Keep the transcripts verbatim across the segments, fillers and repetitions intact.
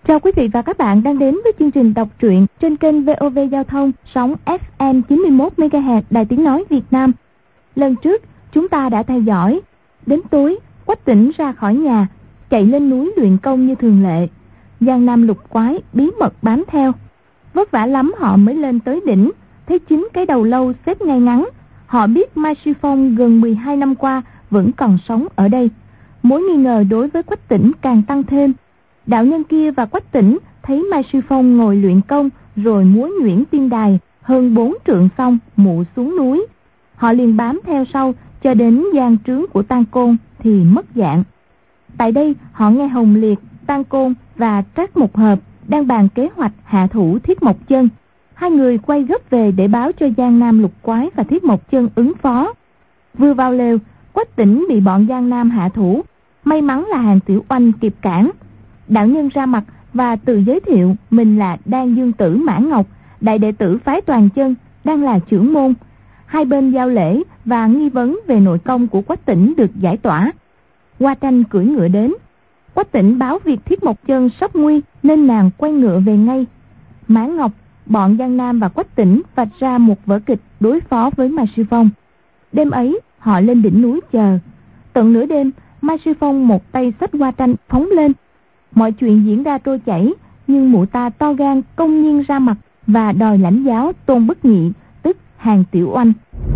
Chào quý vị và các bạn đang đến với chương trình đọc truyện trên kênh vê o vê Giao thông sóng ép em chín mươi mốt mê ga héc Đài Tiếng Nói Việt Nam. Lần trước chúng ta đã theo dõi, đến tối Quách Tĩnh ra khỏi nhà, chạy lên núi luyện công như thường lệ. Giang Nam Lục Quái bí mật bám theo. Vất vả lắm họ mới lên tới đỉnh, thấy chín cái đầu lâu xếp ngay ngắn. Họ biết Mai Sư Phong gần mười hai năm qua vẫn còn sống ở đây. Mối nghi ngờ đối với Quách Tĩnh càng tăng thêm. Đạo nhân kia và Quách Tĩnh thấy Mai Sư Phong ngồi luyện công rồi múa nhuyễn tiên đài hơn bốn trượng xong mụ xuống núi. Họ liền bám theo sau cho đến gian trướng của Tam Côn thì mất dạng. Tại đây họ nghe Hồng Liệt, Tam Côn và Trác Mục Hợp đang bàn kế hoạch hạ thủ Thiết Mộc Chân. Hai người quay gấp về để báo cho Giang Nam Lục Quái và Thiết Mộc Chân ứng phó. Vừa vào lều, Quách Tĩnh bị bọn Giang Nam hạ thủ. May mắn là Hàn Tiểu Oanh kịp cản. Đạo nhân ra mặt và tự giới thiệu mình là Đan Dương Tử Mã Ngọc, đại đệ tử phái Toàn Chân, đang là trưởng môn. Hai bên giao lễ và nghi vấn về nội công của Quách Tĩnh được giải tỏa. Hoa Tranh cưỡi ngựa đến. Quách Tĩnh báo việc Thiết Mộc Chân sắp nguy nên nàng quay ngựa về ngay. Mã Ngọc, bọn Giang Nam và Quách Tĩnh vạch ra một vở kịch đối phó với Mai Sư Phong. Đêm ấy họ lên đỉnh núi chờ. Tận nửa đêm, Mai Sư Phong một tay xách Hoa Tranh phóng lên. Mọi chuyện diễn ra trôi chảy, nhưng mụ ta to gan công nhiên ra mặt và đòi lãnh giáo Tôn Bất Nhị, tức Hàn Tiểu Oanh.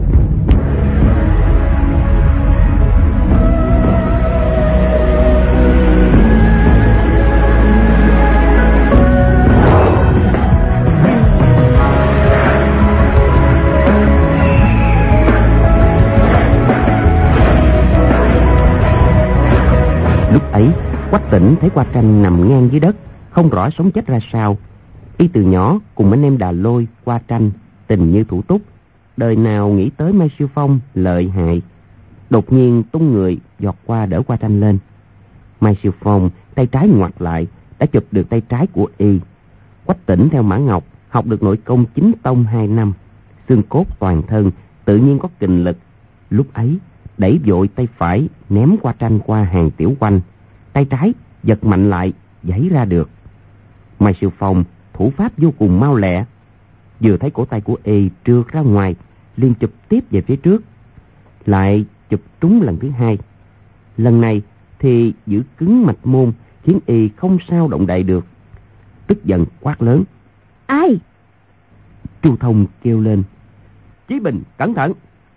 Lúc ấy Quách Tĩnh thấy Hoa Tranh nằm ngang dưới đất, không rõ sống chết ra sao. Y từ nhỏ cùng anh em Đà Lôi, Hoa Tranh tình như thủ túc, đời nào nghĩ tới Mai Sư Phong lợi hại. Đột nhiên tung người giọt qua đỡ Hoa Tranh lên. Mai Sư Phong tay trái ngoặt lại đã chụp được tay trái của y. Quách Tĩnh theo Mã Ngọc học được nội công chính tông hai năm, xương cốt toàn thân tự nhiên có kình lực. Lúc ấy đẩy vội tay phải ném Hoa Tranh qua Hàn Tiểu Oanh, tay trái giật mạnh lại giãy ra được. Mai Sư Phong thủ pháp vô cùng mau lẹ, vừa thấy cổ tay của y trượt ra ngoài liền chụp tiếp về phía trước, lại chụp trúng lần thứ hai. Lần này thì giữ cứng mạch môn khiến y không sao động đậy được. Tức giận quát lớn: Ai? Chu Thông kêu lên: Chí Bình cẩn thận!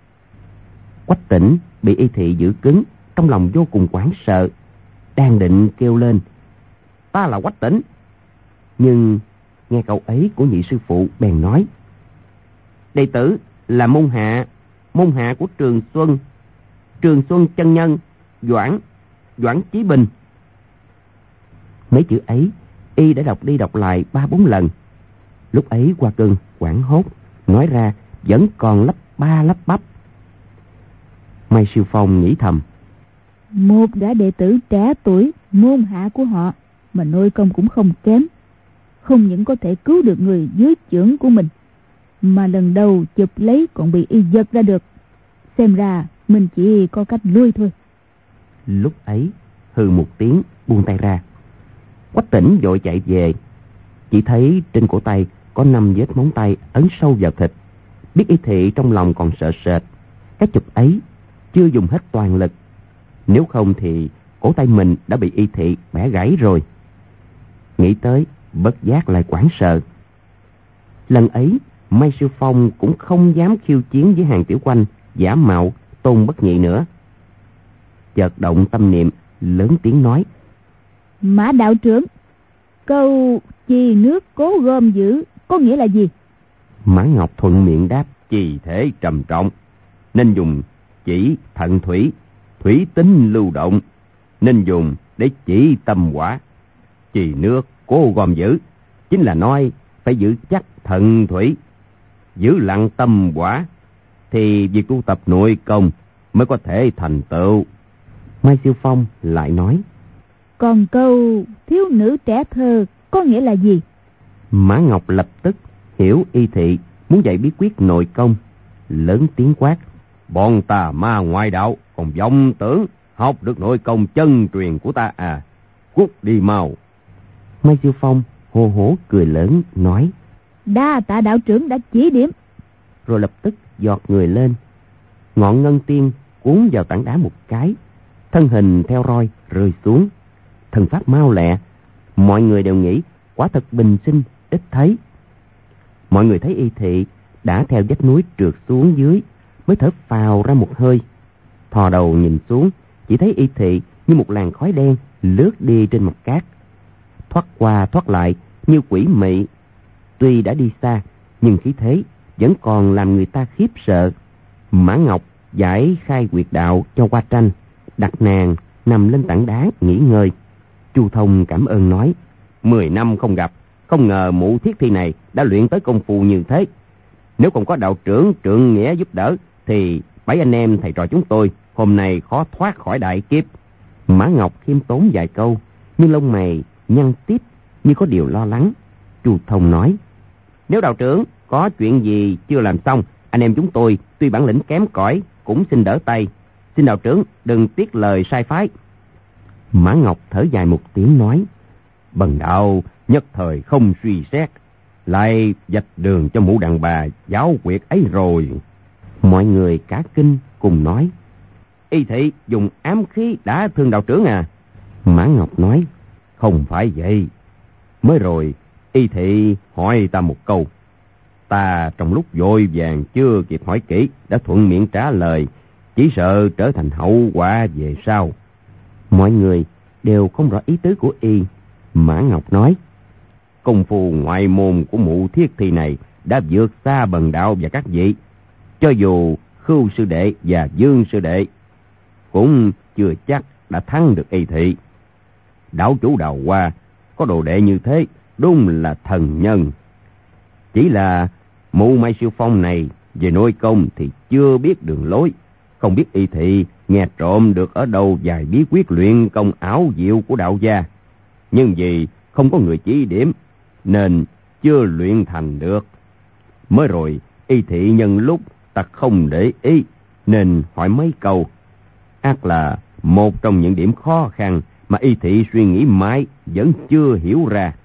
Quách Tĩnh bị y thị giữ cứng, trong lòng vô cùng hoảng sợ, đang định kêu lên: Ta là Quách Tĩnh, nhưng nghe câu ấy của nhị sư phụ bèn nói: Đệ tử là môn hạ, môn hạ của Trường Xuân, Trường Xuân chân nhân, Doãn, Doãn Chí Bình. Mấy chữ ấy y đã đọc đi đọc lại ba bốn lần. Lúc ấy Hoa Cưng hoảng hốt, nói ra vẫn còn lắp ba lắp bắp. Mai Sư Phong nghĩ thầm: Một gã đệ tử trẻ tuổi, môn hạ của họ, mà nội công cũng không kém. Không những có thể cứu được người dưới chưởng của mình, mà lần đầu chụp lấy còn bị y giật ra được. Xem ra mình chỉ có cách lui thôi. Lúc ấy hừ một tiếng buông tay ra. Quách Tĩnh vội chạy về. Chỉ thấy trên cổ tay có năm vết móng tay ấn sâu vào thịt. Biết y thị trong lòng còn sợ sệt. Cái chụp ấy chưa dùng hết toàn lực, nếu không thì cổ tay mình đã bị y thị bẻ gãy rồi. Nghĩ tới bất giác lại hoảng sợ. Lần ấy Mai Sư Phong cũng không dám khiêu chiến với Hàn Tiểu Oanh giả mạo Tôn Bất Nhị nữa. Chợt động tâm niệm, lớn tiếng nói: Mã đạo trưởng, câu chi nước cố gom giữ có nghĩa là gì? Mã Ngọc thuận miệng đáp: Chi thể trầm trọng nên dùng chỉ thận thủy, thủy tính lưu động nên dùng để chỉ tâm hỏa. Chì nước cố gom giữ chính là nói phải giữ chắc thận thủy, giữ lặng tâm hỏa, thì việc tu tập nội công mới có thể thành tựu. Mai Siêu Phong lại nói: Còn câu thiếu nữ trẻ thơ có nghĩa là gì? Mã Ngọc lập tức hiểu y thị muốn dạy bí quyết nội công, lớn tiếng quát: Bọn tà ma ngoại đạo còn vọng tưởng học được nội công chân truyền của ta à? Cút đi mau! Mai Siêu Phong hô hố cười lớn nói: Đa tạ đạo trưởng đã chỉ điểm. Rồi lập tức giọt người lên. Ngọn ngân tiên cuốn vào tảng đá một cái, thân hình theo roi rơi xuống. Thần pháp mau lẹ, mọi người đều nghĩ quả thật bình sinh ít thấy. Mọi người thấy Y Thị đã theo vách núi trượt xuống dưới, mới thở phào ra một hơi. Thò đầu nhìn xuống, chỉ thấy Y Thị như một làn khói đen lướt đi trên mặt cát, thoát qua thoát lại như quỷ mị. Tuy đã đi xa, nhưng khí thế vẫn còn làm người ta khiếp sợ. Mã Ngọc giải khai quyệt đạo cho Hoa Tranh, đặt nàng nằm lên tảng đá nghỉ ngơi. Chu Thông cảm ơn nói: Mười năm không gặp, không ngờ mụ thiết thi này đã luyện tới công phu như thế. Nếu không có đạo trưởng Trượng Nghĩa giúp đỡ, thì bảy anh em thầy trò chúng tôi hôm nay khó thoát khỏi đại kiếp. Mã Ngọc khiêm tốn vài câu, nhưng lông mày nhăn tít như có điều lo lắng. Chu Thông nói: Nếu đạo trưởng có chuyện gì chưa làm xong, anh em chúng tôi tuy bản lĩnh kém cỏi cũng xin đỡ tay. Xin đạo trưởng đừng tiếc lời sai phái. Mã Ngọc thở dài một tiếng nói: Bần đạo nhất thời không suy xét, lại vạch đường cho mụ đàn bà giáo quyệt ấy rồi. Mọi người cả kinh cùng nói: Y Thị dùng ám khí đã thương đạo trưởng à? Mã Ngọc nói: Không phải vậy. Mới rồi Y Thị hỏi ta một câu, ta trong lúc vội vàng chưa kịp hỏi kỹ đã thuận miệng trả lời, chỉ sợ trở thành hậu quả về sau. Mọi người đều không rõ ý tứ của y. Mã Ngọc nói: Công phu ngoại môn của mụ thiết thi này đã vượt xa bần đạo và các vị. Cho dù Khưu sư đệ và Dương sư đệ cũng chưa chắc đã thắng được Y Thị. Đảo chủ Đào Hoa có đồ đệ như thế đúng là thần nhân. Chỉ là mụ Mai Siêu Phong này về nội công thì chưa biết đường lối, không biết Y Thị nghe trộm được ở đâu vài bí quyết luyện công ảo diệu của đạo gia. Nhưng vì không có người chỉ điểm nên chưa luyện thành được. Mới rồi Y Thị nhân lúc ta không để ý nên hỏi mấy câu, ắt là một trong những điểm khó khăn mà Y Thị suy nghĩ mãi vẫn chưa hiểu ra.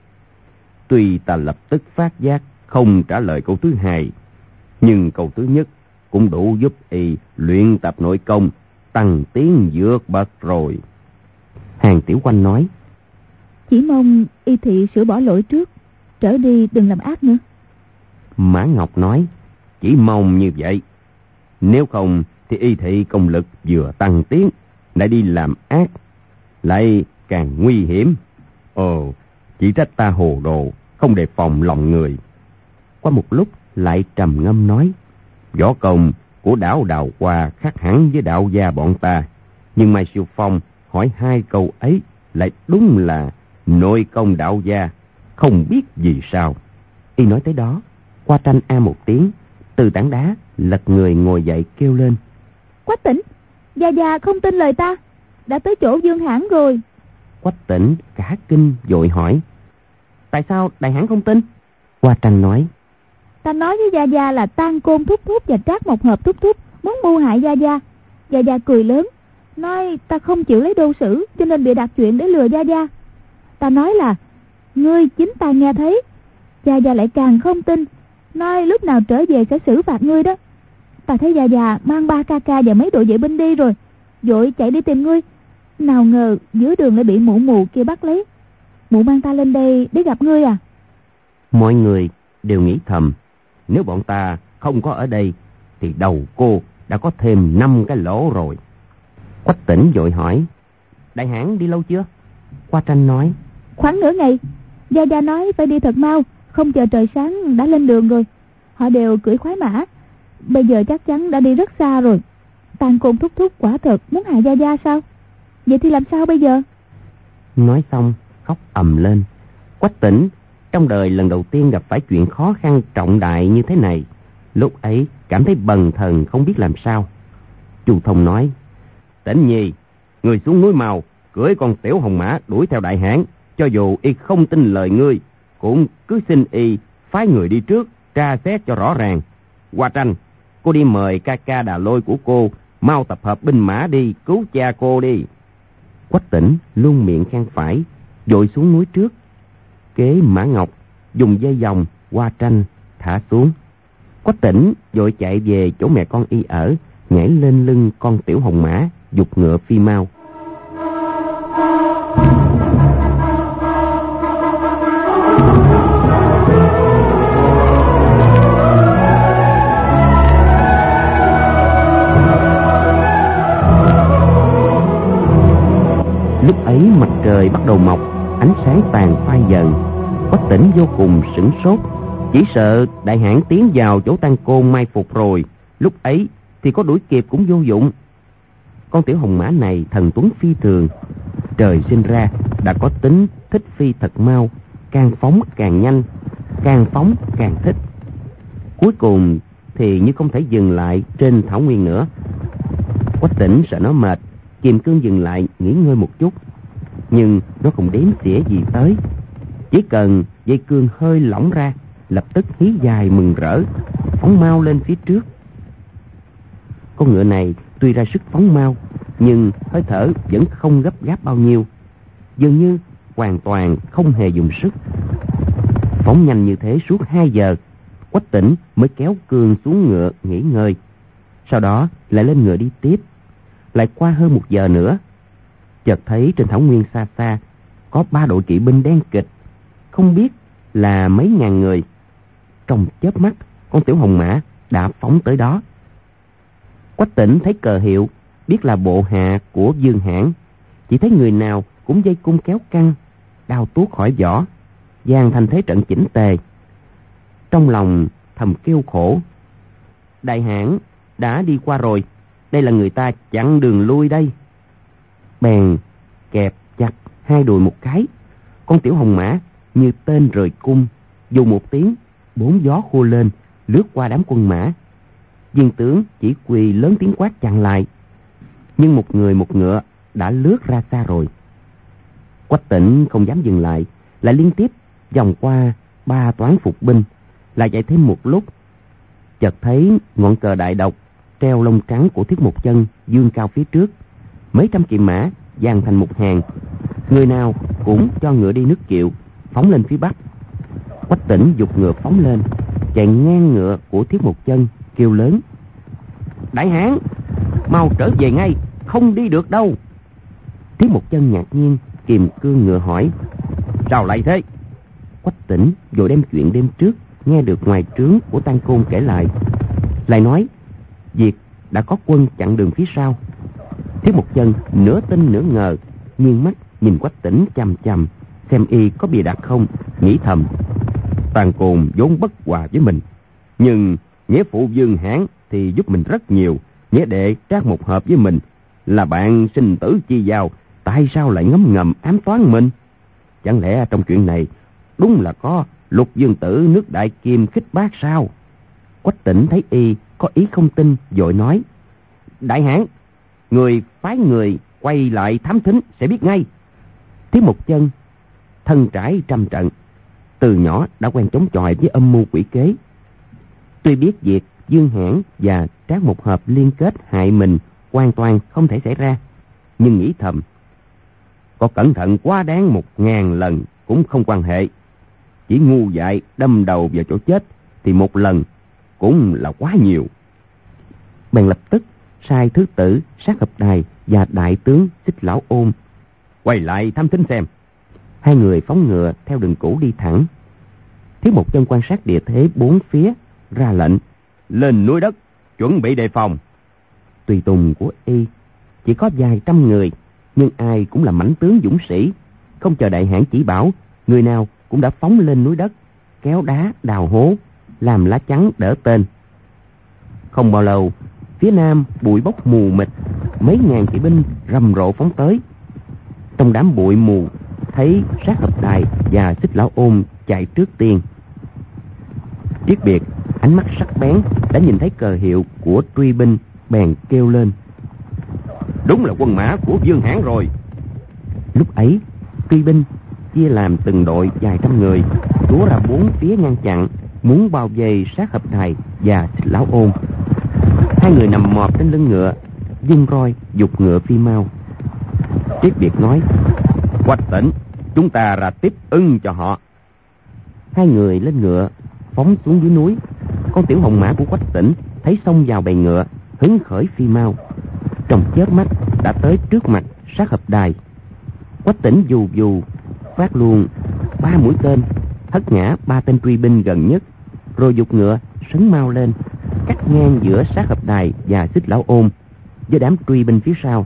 Tuy ta lập tức phát giác không trả lời câu thứ hai, nhưng câu thứ nhất cũng đủ giúp y luyện tập nội công tăng tiến vượt bậc rồi. Hàng Tiểu Quanh nói: Chỉ mong Y Thị sửa bỏ lỗi trước, trở đi đừng làm ác nữa. Mã Ngọc nói: Chỉ mong như vậy. Nếu không thì Y Thị công lực vừa tăng tiến lại đi làm ác, lại càng nguy hiểm. Ồ, chỉ trách ta hồ đồ, không đề phòng lòng người. Qua một lúc lại trầm ngâm nói: Võ công của đảo Đào Hoa khác hẳn với đạo gia bọn ta, nhưng Mai Siêu Phong hỏi hai câu ấy lại đúng là nội công đạo gia, không biết vì sao. Y nói tới đó, Hoa Tranh a một tiếng, từ tảng đá lật người ngồi dậy kêu lên: Quách Tỉnh, gia gia không tin lời ta, đã tới chỗ Dương Hãn rồi. Quách Tỉnh cả kinh vội hỏi: Tại sao đại hãn không tin? Hoa Tranh nói: Ta nói với gia gia là Tan Côn thúc thúc và Trác Mộc Hợp thúc thúc muốn mưu hại gia gia. Gia gia cười lớn, nói ta không chịu lấy đô sử, cho nên bị đặt chuyện để lừa gia gia. Ta nói là ngươi chính ta nghe thấy. Gia gia lại càng không tin, nói lúc nào trở về sẽ xử phạt ngươi đó. Ta thấy gia gia mang ba ca ca và mấy đội vệ binh đi rồi, vội chạy đi tìm ngươi. Nào ngờ giữa đường lại bị mụ mù kia bắt lấy. Mụ mang ta lên đây để gặp ngươi à? Mọi người đều nghĩ thầm, nếu bọn ta không có ở đây thì đầu cô đã có thêm năm cái lỗ rồi. Quách Tỉnh vội hỏi: Đại hãn đi lâu chưa? Hoa Tranh nói: Khoảng nửa ngày. Gia gia nói phải đi thật mau, không chờ trời sáng đã lên đường rồi. Họ đều cưỡi khoái mã, bây giờ chắc chắn đã đi rất xa rồi. Tàn Côn thúc thúc quả thật muốn hại gia gia sao? Vậy thì làm sao bây giờ? Nói xong khóc ầm lên. Quách Tỉnh trong đời lần đầu tiên gặp phải chuyện khó khăn trọng đại như thế này, lúc ấy cảm thấy bần thần không biết làm sao. Chu Thông nói: Tỉnh nhi, người xuống núi mau, cưỡi con tiểu hồng mã đuổi theo đại hãn. Cho dù y không tin lời ngươi, cũng cứ xin y phái người đi trước tra xét cho rõ ràng. Hoa Tranh, cô đi mời ca ca Đà Lôi của cô mau tập hợp binh mã đi cứu cha cô đi. Quách Tỉnh luôn miệng khen phải, vội xuống núi trước. kế Mã Ngọc, dùng dây vòng qua tranh thả xuống. Quách Tỉnh vội chạy về chỗ mẹ con y ở, nhảy lên lưng con tiểu hồng mã, giục ngựa phi mau. Lúc ấy mặt trời bắt đầu mọc, ánh sáng tàn phai dần. Quách Tỉnh vô cùng sửng sốt, chỉ sợ đại hãn tiến vào chỗ Tăng Côn mai phục rồi, lúc ấy thì có đuổi kịp cũng vô dụng. Con tiểu hồng mã này thần tuấn phi thường, trời sinh ra đã có tính thích phi thật mau, càng phóng càng nhanh, càng phóng càng thích. Cuối cùng thì như không thể dừng lại trên thảo nguyên nữa. Quách Tỉnh sợ nó mệt, kiềm cương dừng lại nghỉ ngơi một chút, nhưng nó không đếm xỉa gì tới. Chỉ cần dây cương hơi lỏng ra, lập tức hí dài mừng rỡ, phóng mau lên phía trước. Con ngựa này tuy ra sức phóng mau, nhưng hơi thở vẫn không gấp gáp bao nhiêu, dường như hoàn toàn không hề dùng sức. Phóng nhanh như thế suốt hai giờ, Quách Tỉnh mới kéo cương xuống ngựa nghỉ ngơi, sau đó lại lên ngựa đi tiếp. Lại qua hơn một giờ nữa, chợt thấy trên thảo nguyên xa xa có ba đội kỵ binh đen kịch, không biết là mấy ngàn người. Trong chớp mắt, con tiểu hồng mã đã phóng tới đó. Quách Tỉnh thấy cờ hiệu, biết là bộ hạ của Dương Hãn. Chỉ thấy người nào cũng dây cung kéo căng, đao tuốt khỏi vỏ, dàn thành thế trận chỉnh tề. Trong lòng thầm kêu khổ, đại hãn đã đi qua rồi, đây là người ta chặn đường lui đây. Bèn kẹp chặt hai đùi một cái, con tiểu hồng mã như tên rời cung, dù một tiếng, bốn gió khua lên, lướt qua đám quân mã. Viên tướng chỉ quỳ lớn tiếng quát chặn lại, nhưng một người một ngựa đã lướt ra xa rồi. Quách Tỉnh không dám dừng lại, lại liên tiếp vòng qua ba toán phục binh, lại chạy thêm một lúc, chợt thấy ngọn cờ đại độc treo lông trắng của Thiết Một Chân dương cao phía trước. Mấy trăm kỵ mã dàn thành một hàng, người nào cũng cho ngựa đi nước kiệu, phóng lên phía bắc. Quách Tỉnh giục ngựa phóng lên, chạy ngang ngựa của Thiết Một Chân, kêu lớn: đại hãn, mau trở về ngay, không đi được đâu. Thiết Một Chân ngạc nhiên kiềm cương ngựa hỏi: sao lại thế? Quách Tỉnh vội đem chuyện đêm trước nghe được ngoài trướng của Tăng Côn kể lại, lại nói việc đã có quân chặn đường phía sau. Thiết Một Chân nửa tin nửa ngờ, nghiêng mắt nhìn Quách Tỉnh chằm chằm, xem y có bịa đặt không, nghĩ thầm: Tăng Côn vốn bất hòa với mình, nhưng nghĩa phụ Dương Hãn thì giúp mình rất nhiều, nghĩa đệ Trác Mộc Hợp với mình là bạn sinh tử chi giao, tại sao lại ngấm ngầm ám toán mình? Chẳng lẽ trong chuyện này đúng là có Lục Dương Tử nước Đại Kim khích bác sao? Quách Tỉnh thấy y có ý không tin, vội nói: đại hãn, người phái người quay lại thám thính sẽ biết ngay. Thiết Một Chân thân trải trăm trận, từ nhỏ đã quen chống chọi với âm mưu quỷ kế. Tuy biết việc Dương Hãn và Trác Mộc Hợp liên kết hại mình hoàn toàn không thể xảy ra, nhưng nghĩ thầm: có cẩn thận quá đáng một ngàn lần cũng không quan hệ, chỉ ngu dại đâm đầu vào chỗ chết thì một lần cũng là quá nhiều. Bèn lập tức sai thứ tử Sát Hợp Đài và đại tướng Xích Lão Ôn quay lại thám thính xem. Hai người phóng ngựa theo đường cũ đi thẳng. Thiết Một Chân quan sát địa thế bốn phía, ra lệnh: lên núi đất chuẩn bị đề phòng. Tùy tùng của y chỉ có vài trăm người, nhưng ai cũng là mãnh tướng dũng sĩ, không chờ đại hãn chỉ bảo, người nào cũng đã phóng lên núi đất, kéo đá đào hố, làm lá chắn đỡ tên. Không bao lâu, phía nam bụi bốc mù mịt, mấy ngàn kỵ binh rầm rộ phóng tới. Trong đám bụi mù, thấy Sát Hợp Đài và Xích Lão Ôn chạy trước tiên. Triết Biệt ánh mắt sắc bén đã nhìn thấy cờ hiệu của truy binh, bèn kêu lên: đúng là quân mã của Dương Hãn rồi. Lúc ấy truy binh chia làm từng đội vài trăm người, túa ra bốn phía ngăn chặn, muốn bao vây Sát Hợp Đài và Xích Lão Ôn. Hai người nằm mọp trên lưng ngựa, vung roi giục ngựa phi mau. Triết Biệt nói: Quách Tỉnh, chúng ta ra tiếp ưng cho họ, Hai người lên ngựa phóng xuống dưới núi. Con tiểu hồng mã của Quách Tĩnh thấy xông vào bầy ngựa, hứng khởi phi mau, trong chớp mắt đã tới trước mặt Sát Hợp Đài. Quách Tĩnh dù dù phát luôn ba mũi tên, hất ngã ba tên truy binh gần nhất, rồi giục ngựa sấn mau lên, cắt ngang giữa Sát Hợp Đài và Xích Lão Ôn với đám truy binh phía sau.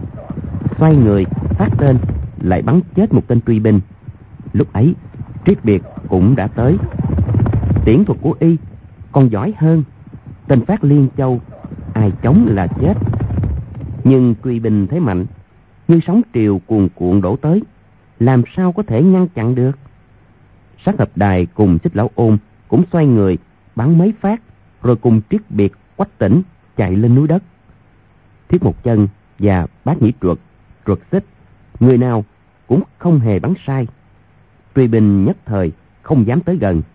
Xoay người phát tên, lại bắn chết một tên truy binh. Lúc ấy Triết Biệt cũng đã tới. Tiễn thuật của y còn giỏi hơn. Tên phát liên châu, ai chống là chết. Nhưng truy binh thế mạnh, như sóng triều cuồn cuộn đổ tới, làm sao có thể ngăn chặn được. Sát Hợp Đài cùng Xích Lão Ôn cũng xoay người bắn mấy phát, rồi cùng Triết Biệt, Quách Tĩnh chạy lên núi đất. Thiết Một Chân và Bát Nhĩ Truật, Truật Xích, người nào cũng không hề bắn sai. Truy binh nhất thời không dám tới gần.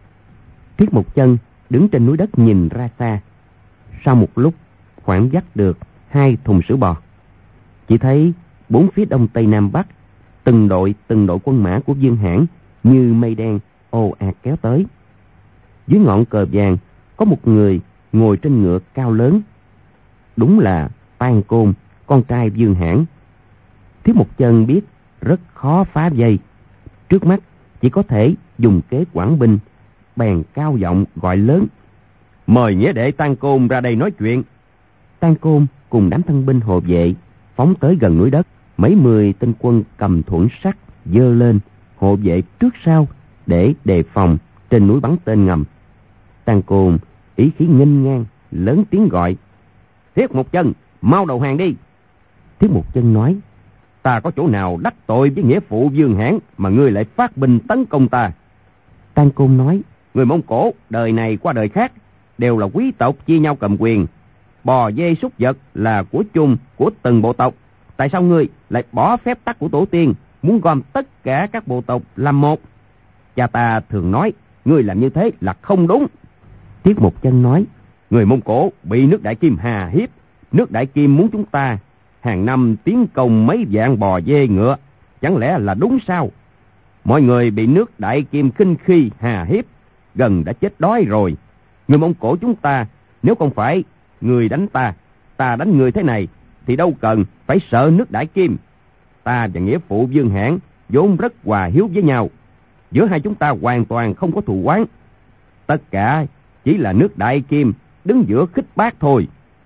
Thiết Một Chân đứng trên núi đất nhìn ra xa. Sau một lúc khoảng dắt được hai thùng sữa bò, chỉ thấy bốn phía đông tây nam bắc, từng đội từng đội quân mã của Dương Hãn như mây đen ồ ạt kéo tới. Dưới ngọn cờ vàng có một người ngồi trên ngựa cao lớn, đúng là Tang Côn, con trai Dương Hãn. Thiết Một Chân biết rất khó phá vây, trước mắt chỉ có thể dùng kế quản binh, bèn cao giọng gọi lớn: "Mời nghĩa đệ Tang Côn ra đây nói chuyện." Tang Côn cùng đám thân binh hộ vệ phóng tới gần núi đất. Mấy mươi tên quân cầm thuẫn sắt giơ lên, hộ vệ trước sau để đề phòng trên núi bắn tên ngầm. Tang Côn ý khí nghênh ngang, lớn tiếng gọi: "Thiết Một Chân, mau đầu hàng đi." Thiết Một Chân nói: "Ta có chỗ nào đắc tội với nghĩa phụ Dương Hãn mà ngươi lại phát binh tấn công ta?" Tang Côn nói: "Người Mông Cổ đời này qua đời khác đều là quý tộc chia nhau cầm quyền. Bò dê súc vật là của chung của từng bộ tộc. Tại sao ngươi lại bỏ phép tắc của tổ tiên, muốn gom tất cả các bộ tộc làm một? Cha ta thường nói ngươi làm như thế là không đúng." Thiết Một Chân nói: "Người Mông Cổ bị nước Đại Kim hà hiếp. Nước Đại Kim muốn chúng ta hàng năm tiến công mấy vạn bò dê ngựa, chẳng lẽ là đúng sao? Mọi người bị nước Đại Kim khinh khi hà hiếp, gần đã chết đói rồi. Người Mông Cổ chúng ta, nếu không phải người đánh ta, ta đánh người thế này, thì đâu cần phải sợ nước Đại Kim. Ta và nghĩa phụ Dương Hãn vốn rất hòa hiếu với nhau, giữa hai chúng ta hoàn toàn không có thù oán. Tất cả chỉ là nước Đại Kim đứng giữa khích bác thôi."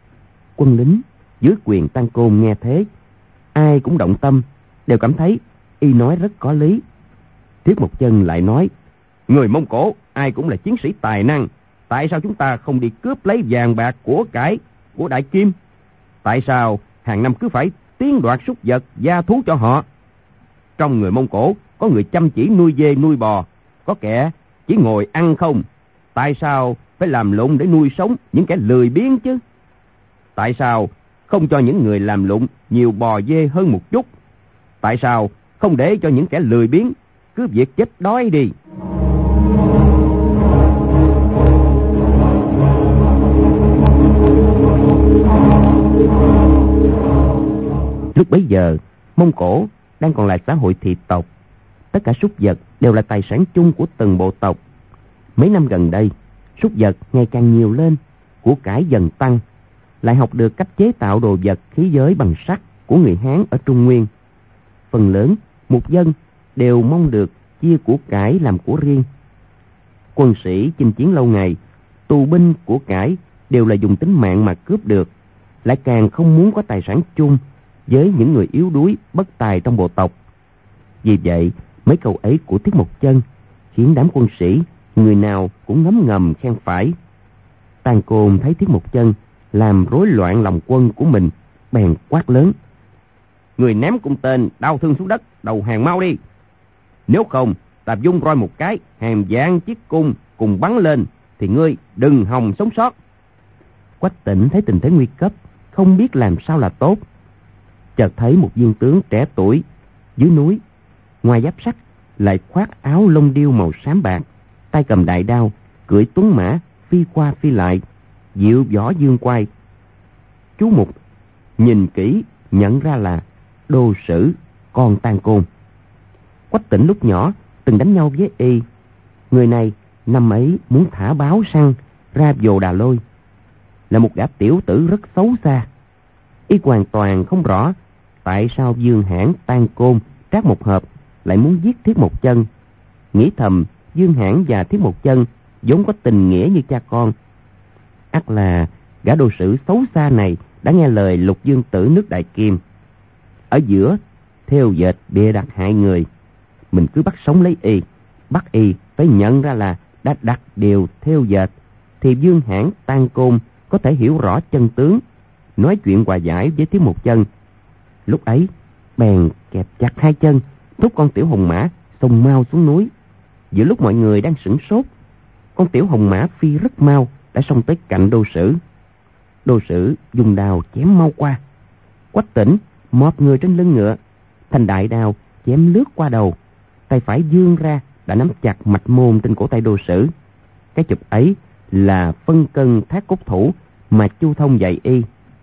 Quân lính dưới quyền Tang Côn nghe thế, ai cũng động tâm, đều cảm thấy y nói rất có lý. Thiết Một Chân lại nói: "Người Mông Cổ ai cũng là chiến sĩ tài năng, tại sao chúng ta không đi cướp lấy vàng bạc của cải của Đại Kim? Tại sao hàng năm cứ phải tiến đoạt súc vật gia thú cho họ? Trong người Mông Cổ có người chăm chỉ nuôi dê nuôi bò, có kẻ chỉ ngồi ăn không. Tại sao phải làm lụng để nuôi sống những kẻ lười biếng chứ? Tại sao không cho những người làm lụng nhiều bò dê hơn một chút? Tại sao không để cho những kẻ lười biếng cứ việc chết đói đi?" Lúc bấy giờ, Mông Cổ đang còn là xã hội thị tộc. Tất cả súc vật đều là tài sản chung của từng bộ tộc. Mấy năm gần đây, súc vật ngày càng nhiều lên, của cải dần tăng, lại học được cách chế tạo đồ vật khí giới bằng sắt của người Hán ở Trung Nguyên. Phần lớn mục dân đều mong được chia của cải làm của riêng. Quân sĩ chinh chiến lâu ngày, tù binh của cải đều là dùng tính mạng mà cướp được, lại càng không muốn có tài sản chung với những người yếu đuối bất tài trong bộ tộc. Vì vậy, mấy câu ấy của Thiết Một Chân khiến đám quân sĩ người nào cũng ngấm ngầm khen phải. Tang Côn thấy Thiết Một Chân làm rối loạn lòng quân của mình, bèn quát lớn: "Người ném cung tên đau thương xuống đất, đầu hàng mau đi. Nếu không, ta dung roi một cái, hàng vạn chiếc cung cùng bắn lên, thì ngươi đừng hòng sống sót." Quách Tĩnh thấy tình thế nguy cấp, không biết làm sao là tốt. Chợt thấy một viên tướng trẻ tuổi dưới núi, ngoài giáp sắt lại khoác áo lông điêu màu xám bạc, tay cầm đại đao, cưỡi tuấn mã phi qua phi lại, diệu võ dương quai. Chú Mục nhìn kỹ nhận ra là Đô Sử, con Tang Côn. Quách Tĩnh lúc nhỏ từng đánh nhau với y, Người này năm ấy muốn thả báo săn ra Vồ Đà Lôi, là một gã tiểu tử rất xấu xa. Y hoàn toàn không rõ tại sao Dương Hãn, Tan Côn, Trác Mộc Hợp lại muốn giết Thiết Một Chân. Nghĩ thầm Dương Hãn và Thiết Một Chân vốn có tình nghĩa như cha con. Ắt là gã đồ sử xấu xa này đã nghe lời Lục Dương Tử nước Đại Kim. Ở giữa thêu dệt bịa đặt hại người, mình cứ bắt sống lấy y. Bắt y phải nhận ra là đã đặt điều thêu dệt, thì Dương Hãn, Tan Côn có thể hiểu rõ chân tướng, nói chuyện hòa giải với Thiết Một Chân. Lúc ấy bèn kẹp chặt hai chân, thúc con tiểu hồng mã xông mau xuống núi. Giữa lúc mọi người đang sửng sốt, con tiểu hồng mã phi rất mau đã xông tới cạnh Đô Sử. Đô Sử dùng đao chém mau qua. Quách Tỉnh mọp người trên lưng ngựa, thành đại đao chém lướt qua đầu. Tay phải vươn ra đã nắm chặt mạch môn trên cổ tay Đô Sử. Cái chụp ấy là phân cân thác cốt thủ mà Chu Thông dạy y.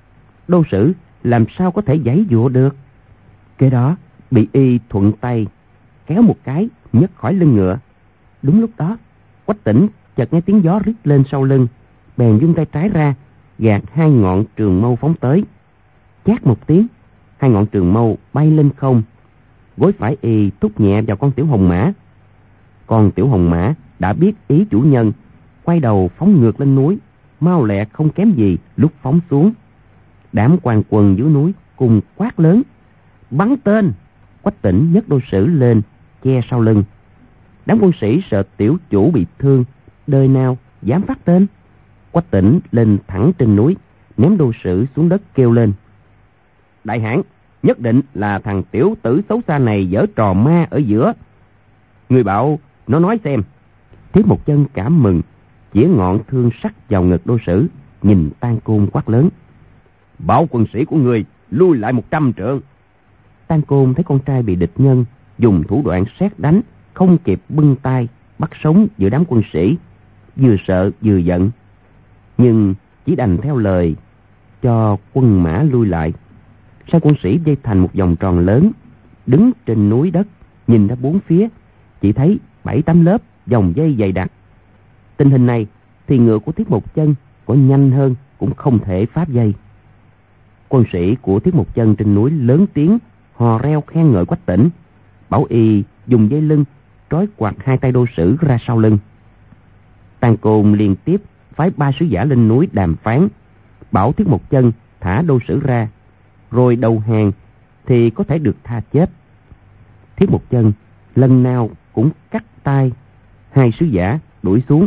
Đô Sử làm sao có thể giãy giụa được. Kế đó bị y thuận tay kéo một cái nhấc khỏi lưng ngựa. Đúng lúc đó Quách Tỉnh chợt nghe tiếng gió rít lên sau lưng, bèn vung tay trái ra gạt hai ngọn trường mâu phóng tới. Chát một tiếng, hai ngọn trường mâu bay lên không. Gối phải y thúc nhẹ vào con tiểu hồng mã. Con tiểu hồng mã đã biết ý chủ nhân, quay đầu phóng ngược lên núi, mau lẹ không kém gì lúc phóng xuống. Đám quan quân dưới núi cùng quát lớn: bắn tên! Quách Tỉnh nhấc Đô Sử lên che sau lưng. Đám quân sĩ sợ tiểu chủ bị thương, đời nào dám phát tên. Quách Tỉnh lên thẳng trên núi, ném Đô Sử xuống đất kêu lên: đại hãn, nhất định là thằng tiểu tử xấu xa này giở trò ma ở giữa. Người bảo nó nói xem. Thiết Một Chân cảm mừng, chĩa ngọn thương sắc vào ngực Đô Sử, nhìn Tan Côn quát lớn: bảo quân sĩ của người lui lại một trăm trượng. Tan Côn thấy con trai bị địch nhân dùng thủ đoạn sét đánh, không kịp bưng tay bắt sống giữa đám quân sĩ, vừa sợ vừa giận, nhưng chỉ đành theo lời cho quân mã lui lại. Sai quân sĩ vây thành một vòng tròn lớn, đứng trên núi đất nhìn ra bốn phía, chỉ thấy bảy tám lớp vòng dây dày đặc. Tình hình này thì ngựa của Thiết Một Chân có nhanh hơn cũng không thể phá dây. Quân sĩ của Thiết Một Chân trên núi lớn tiếng hò reo khen ngợi Quách Tỉnh, bảo y dùng dây lưng trói quạt hai tay Đô Sử ra sau lưng. Tan Côn liên tiếp phái ba sứ giả lên núi đàm phán, bảo Thiết Một Chân thả Đô Sử ra, rồi đầu hàng thì có thể được tha chết. Thiết Một Chân lần nào cũng cắt tay hai sứ giả đuổi xuống.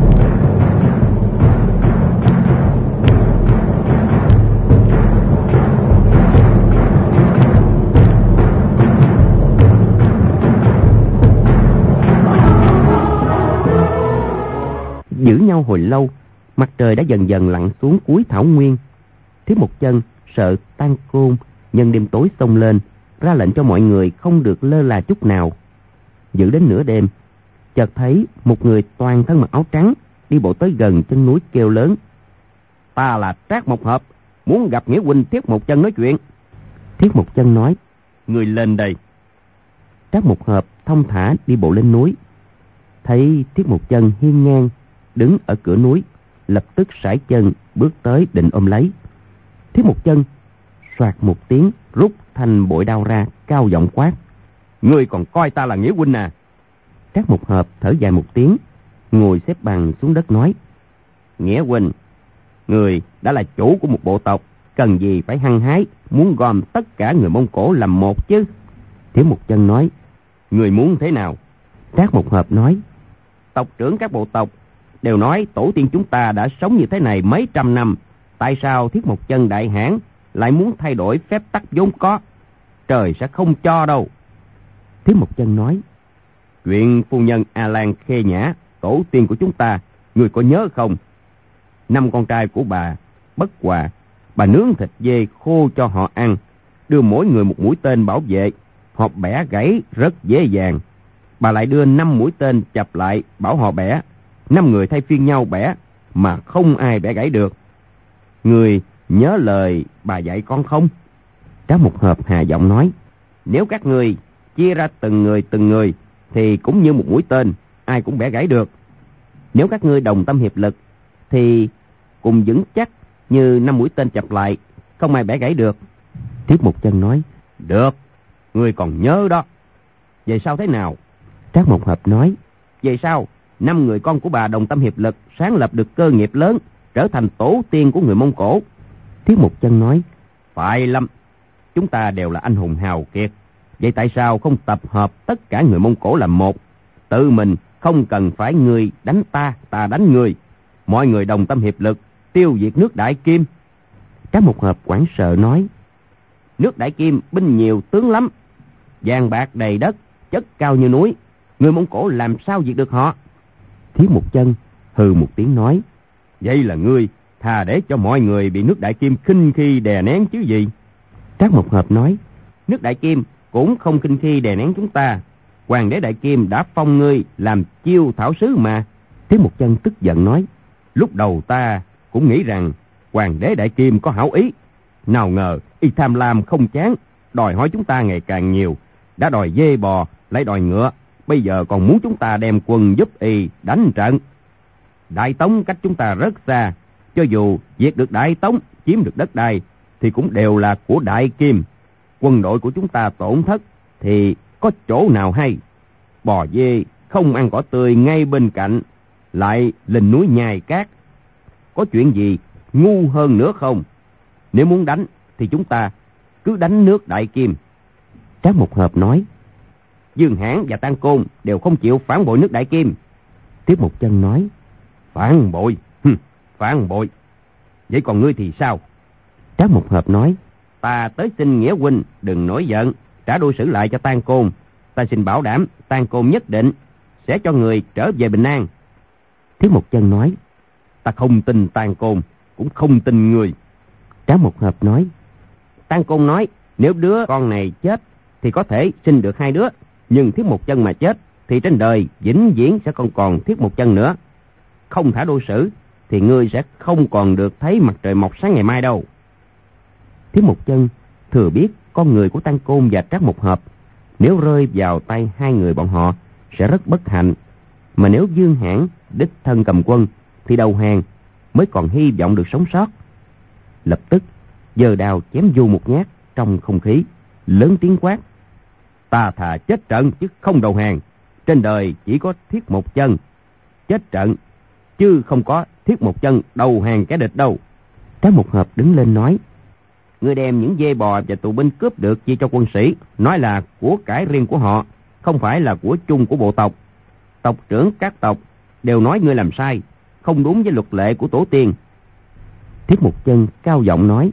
Giữ nhau hồi lâu, mặt trời đã dần dần lặn xuống cuối thảo nguyên. Thiết Một Chân sợ Tan Côn nhân đêm tối xông lên, ra lệnh cho mọi người không được lơ là chút nào. Giữ đến nửa đêm, chợt thấy một người toàn thân mặc áo trắng đi bộ tới gần chân núi kêu lớn: ta là Trác Mộc Hợp, muốn gặp nghĩa huynh Thiết Một Chân nói chuyện. Thiết Một Chân nói: người lên đây. Trác Mộc Hợp thông thả đi bộ lên núi, thấy Thiết Một Chân hiên ngang đứng ở cửa núi, lập tức sải chân bước tới định ôm lấy. Thiết Một Chân soạt một tiếng rút thanh bội đao ra, cao giọng quát: ngươi còn coi ta là nghĩa huynh à? Trác Mộc Hợp thở dài một tiếng, ngồi xếp bằng xuống đất nói: nghĩa huynh, người đã là chủ của một bộ tộc, cần gì phải hăng hái muốn gom tất cả người Mông Cổ làm một chứ? Thiết Một Chân nói: người muốn thế nào? Trác Mộc Hợp nói: tộc trưởng các bộ tộc đều nói tổ tiên chúng ta đã sống như thế này mấy trăm năm, tại sao Thiết Một Chân đại hãn lại muốn thay đổi phép tắc vốn có? Trời sẽ không cho đâu. Thiết Một Chân nói: chuyện phu nhân A Lan Khê Nhã, tổ tiên của chúng ta, người có nhớ không? Năm con trai của bà bất hòa, bà nướng thịt dê khô cho họ ăn, đưa mỗi người một mũi tên bảo vệ, họ bẻ gãy rất dễ dàng. Bà lại đưa năm mũi tên chập lại bảo họ bẻ, năm người thay phiên nhau bẻ mà không ai bẻ gãy được. Người nhớ lời bà dạy con không? Trác Mộc Hợp hà giọng nói: nếu các người chia ra từng người từng người thì cũng như một mũi tên, ai cũng bẻ gãy được. Nếu các ngươi đồng tâm hiệp lực thì cùng vững chắc như năm mũi tên chập lại, không ai bẻ gãy được. Tiết Mục Chân nói, được, ngươi còn nhớ đó. Về sau thế nào? Trác Mộc Hợp nói, về sau, năm người con của bà đồng tâm hiệp lực sáng lập được cơ nghiệp lớn, trở thành tổ tiên của người Mông Cổ. Tiết Mục Chân nói, phải lắm, chúng ta đều là anh hùng hào kiệt. Vậy tại sao không tập hợp tất cả người Mông Cổ làm một? Tự mình không cần phải người đánh ta, ta đánh người. Mọi người đồng tâm hiệp lực, tiêu diệt nước Đại Kim. Trác Mộc Hợp hoảng sợ nói, nước Đại Kim binh nhiều tướng lắm, vàng bạc đầy đất, chất cao như núi, người Mông Cổ làm sao diệt được họ? Thiết Mục Chân hừ một tiếng nói, vậy là ngươi thà để cho mọi người bị nước Đại Kim khinh khi đè nén chứ gì? Trác Mộc Hợp nói, nước Đại Kim cũng không khinh khi đè nén chúng ta. Hoàng đế Đại Kim đã phong ngươi làm chiêu thảo sứ mà. Thiết Mục Chân tức giận nói, lúc đầu ta cũng nghĩ rằng Hoàng đế Đại Kim có hảo ý, nào ngờ y tham lam không chán, đòi hỏi chúng ta ngày càng nhiều. Đã đòi dê bò, lại đòi ngựa, bây giờ còn muốn chúng ta đem quân giúp y đánh trận. Đại Tống cách chúng ta rất xa, cho dù diệt được Đại Tống, chiếm được đất đai thì cũng đều là của Đại Kim. Quân đội của chúng ta tổn thất thì có chỗ nào hay? Bò dê không ăn cỏ tươi ngay bên cạnh, lại lên núi nhai cát, có chuyện gì ngu hơn nữa không? Nếu muốn đánh thì chúng ta cứ đánh nước Đại Kim. Trác Mộc Hợp nói, Dương Hãn và Tam Côn đều không chịu phản bội nước Đại Kim. Tiết Mục Chân nói, phản bội? Hừm, phản bội. Vậy còn ngươi thì sao? Trác Mộc Hợp nói, ta tới xin Nghĩa huynh đừng nổi giận, trả đôi sử lại cho Tam Côn. Ta xin bảo đảm Tam Côn nhất định sẽ cho người trở về bình an. Tiết Mục Chân nói, ta không tin Tam Côn, cũng không tin người. Trác Mộc Hợp nói, Tam Côn nói nếu đứa con này chết thì có thể sinh được hai đứa, nhưng Thiết Mục Chân mà chết thì trên đời vĩnh viễn sẽ không còn Thiết Mục Chân nữa. Không thả đô sử thì ngươi sẽ không còn được thấy mặt trời mọc sáng ngày mai đâu. Thiết Mục Chân thừa biết con người của Tam Côn và Trác Mộc Hợp, nếu rơi vào tay hai người bọn họ sẽ rất bất hạnh. Mà nếu Dương Hãn đích thân cầm quân thì đầu hàng mới còn hy vọng được sống sót. Lập tức giơ đao chém vô một nhát trong không khí, lớn tiếng quát, ta thà chết trận chứ không đầu hàng. Trên đời chỉ có Thiết Mộc Chân chết trận, chứ không có Thiết Mộc Chân đầu hàng kẻ địch đâu. Trác Mộc Hợp đứng lên nói, ngươi đem những dê bò và tù binh cướp được chia cho quân sĩ, nói là của cải riêng của họ, không phải là của chung của bộ tộc. Tộc trưởng các tộc đều nói ngươi làm sai, không đúng với luật lệ của tổ tiên. Thiết Mục Chân cao giọng nói,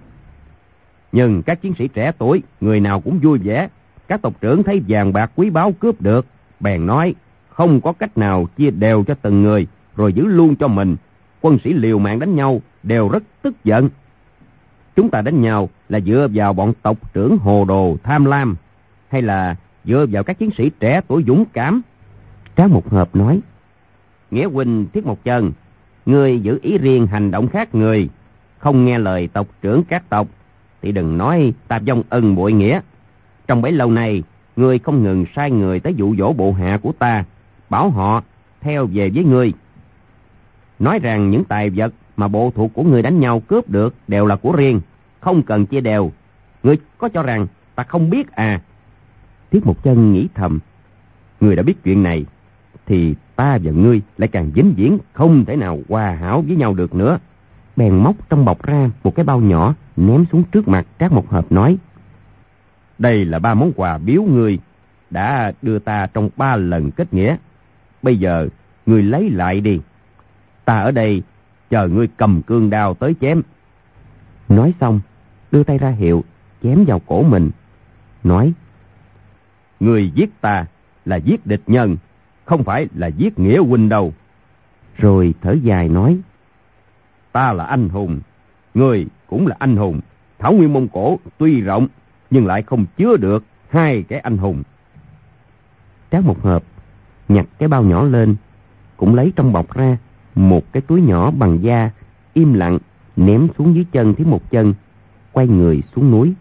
nhưng các chiến sĩ trẻ tuổi người nào cũng vui vẻ. Các tộc trưởng thấy vàng bạc quý báu cướp được, bèn nói không có cách nào chia đều cho từng người, rồi giữ luôn cho mình. Quân sĩ liều mạng đánh nhau đều rất tức giận. Chúng ta đánh nhau là dựa vào bọn tộc trưởng hồ đồ tham lam, hay là dựa vào các chiến sĩ trẻ tuổi dũng cảm? Trác Mộc Hợp nói, Nghĩa huynh Thiết Mộc Chân, ngươi giữ ý riêng hành động khác người, không nghe lời tộc trưởng các tộc, thì đừng nói ta vong ân bội nghĩa. Trong bấy lâu nay, ngươi không ngừng sai người tới dụ dỗ bộ hạ của ta, bảo họ theo về với ngươi, nói rằng những tài vật mà bộ thuộc của ngươi đánh nhau cướp được đều là của riêng, không cần chia đều. Ngươi có cho rằng ta không biết à? Thiết Mộc Chân nghĩ thầm, ngươi đã biết chuyện này thì ta và ngươi lại càng vĩnh viễn không thể nào hòa hảo với nhau được nữa. Bèn móc trong bọc ra một cái bao nhỏ, ném xuống trước mặt Trác Mộc Hợp, nói, đây là ba món quà biếu ngươi đã đưa ta trong ba lần kết nghĩa. Bây giờ ngươi lấy lại đi, ta ở đây chờ ngươi cầm cương đao tới chém. Nói xong đưa tay ra hiệu chém vào cổ mình, nói, ngươi giết ta là giết địch nhân, không phải là giết Nghĩa huynh đâu. Rồi thở dài nói, ta là anh hùng, ngươi cũng là anh hùng. Thảo nguyên Mông Cổ tuy rộng nhưng lại không chứa được hai cái anh hùng. Trác Mộc Hợp nhặt cái bao nhỏ lên, cũng lấy trong bọc ra một cái túi nhỏ bằng da, im lặng ném xuống dưới chân Thiết Mộc Chân, quay người xuống núi.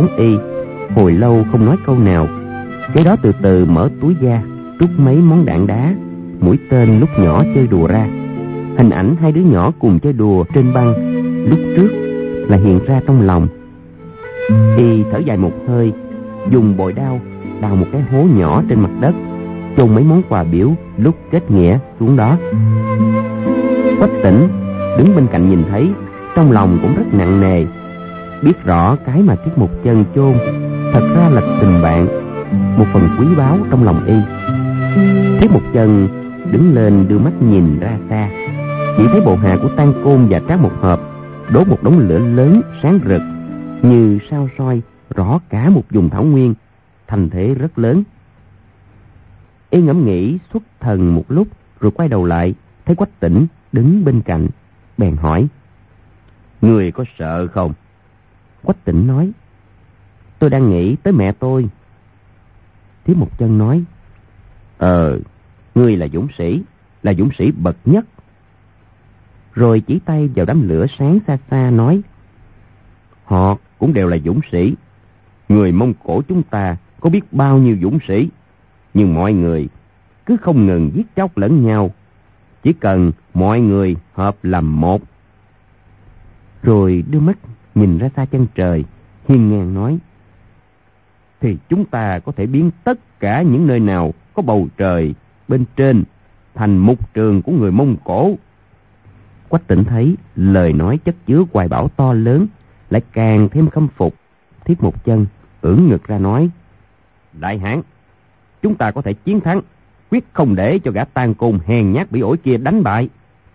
y, hồi lâu không nói câu nào. Cái đó từ từ mở túi da, rút mấy món đạn đá, mũi tên lúc nhỏ chơi đùa ra. Hình ảnh hai đứa nhỏ cùng chơi đùa trên băng lúc trước là hiện ra trong lòng. Y thở dài một hơi, dùng bội đao đào một cái hố nhỏ trên mặt đất, chôn mấy món quà biếu lúc kết nghĩa xuống đó. Quách Tỉnh đứng bên cạnh nhìn thấy, trong lòng cũng rất nặng nề. Biết rõ cái mà Tiết Mục Chân chôn thật ra là tình bạn, một phần quý báu trong lòng y. Tiết Mục Chân đứng lên đưa mắt nhìn ra xa, chỉ thấy bộ hạ của Tang Côn và Trác Mộc Hợp đốt một đống lửa lớn sáng rực như sao soi rõ cả một vùng thảo nguyên, thành thế rất lớn. Y ngẫm nghĩ xuất thần một lúc rồi quay đầu lại, thấy Quách Tỉnh đứng bên cạnh, bèn hỏi: "Người có sợ không?" Quách Tỉnh nói: "Tôi đang nghĩ tới mẹ tôi." Tiết Mục Chân nói: Ờ, ngươi là dũng sĩ, là dũng sĩ bậc nhất. Rồi chỉ tay vào đám lửa sáng xa xa nói: Họ cũng đều là dũng sĩ. Người Mông Cổ chúng ta có biết bao nhiêu dũng sĩ, nhưng mọi người cứ không ngừng giết chóc lẫn nhau. Chỉ cần mọi người hợp làm một. Rồi đưa mắt nhìn ra xa chân trời, hiên ngang nói: Thì chúng ta có thể biến tất cả những nơi nào có bầu trời bên trên thành mục trường của người Mông Cổ. Quách Tỉnh thấy lời nói chất chứa hoài bão to lớn, lại càng thêm khâm phục. Thiết Mục Chân ưỡn ngực ra nói: Đại hãn, chúng ta có thể chiến thắng, quyết không để cho gã Tang Côn hèn nhát bỉ ổi kia đánh bại.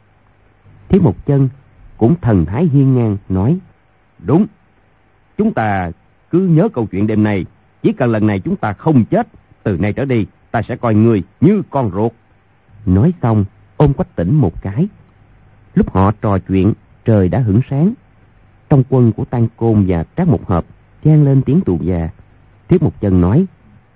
Thiết Mục Chân cũng thần thái hiên ngang nói: Đúng, chúng ta cứ nhớ câu chuyện đêm nay. Chỉ cần lần này chúng ta không chết, từ nay trở đi ta sẽ coi người như con ruột. Nói xong ôm Quách Tỉnh một cái. Lúc họ trò chuyện, trời đã hửng sáng. Trong quân của Tang Côn và Trác Mộc Hợp vang lên tiếng tù già. Thiết Mục Chân nói: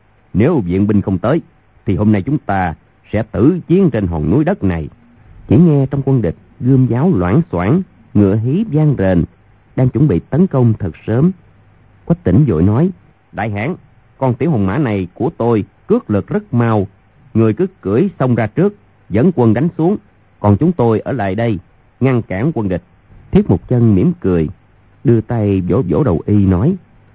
Nếu viện binh không tới thì hôm nay chúng ta sẽ tử chiến trên hòn núi đất này. Chỉ nghe trong quân địch gươm giáo loảng xoảng, ngựa hí vang rền, đang chuẩn bị tấn công thật sớm. Quách Tỉnh vội nói: Đại hãn, con tiểu hồng mã này của tôi cước lực rất mau, người cứ cưỡi xông ra trước, dẫn quân đánh xuống, còn chúng tôi ở lại đây ngăn cản quân địch. Thiết Mục Chân mỉm cười, đưa tay vỗ vỗ đầu y nói: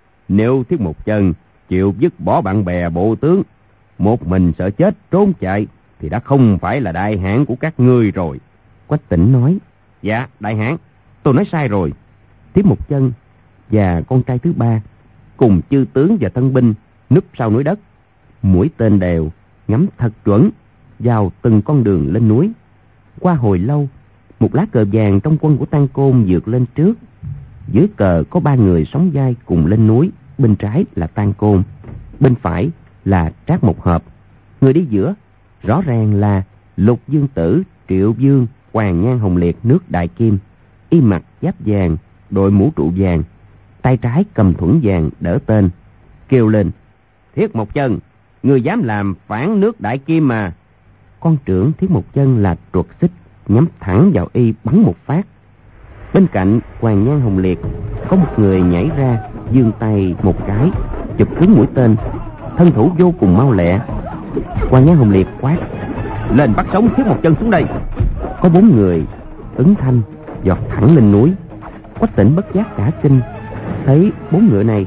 Nếu Thiết Mục Chân chịu dứt bỏ bạn bè bộ tướng, một mình sợ chết trốn chạy, thì đã không phải là đại hãn của các ngươi rồi. Quách Tỉnh nói: Dạ đại hãn, tôi nói sai rồi. Thiết Mục Chân và con trai thứ ba cùng chư tướng và thân binh núp sau núi đất, mũi tên đều ngắm thật chuẩn vào từng con đường lên núi. Qua hồi lâu, một lá cờ vàng trong quân của Tang Côn vượt lên trước. Dưới cờ có ba người sóng vai cùng lên núi. Bên trái là Tang Côn, bên phải là Trác Mộc Hợp. Người đi giữa rõ ràng là Lục Dương Tử, Triệu Dương, Hoàng Nhan Hồng Liệt nước Đại Kim. Y mặc giáp vàng, đội mũ trụ vàng, tay trái cầm thuẫn vàng đỡ tên, kêu lên: Thiết Mộc Chân, người dám làm phản nước Đại Kim mà. Con trưởng Thiết Mộc Chân là truật xích, nhắm thẳng vào y bắn một phát. Bên cạnh Hoàng Nhan Hồng Liệt có một người nhảy ra, giương tay một cái chụp trúng mũi tên, thân thủ vô cùng mau lẹ. Hoàng Nhan Hồng Liệt quát: Lên bắt sống Thiết Mộc Chân xuống đây. Có bốn người ứng thanh giọt thẳng lên núi. Quách Tỉnh bất giác cả kinh, thấy bốn ngựa này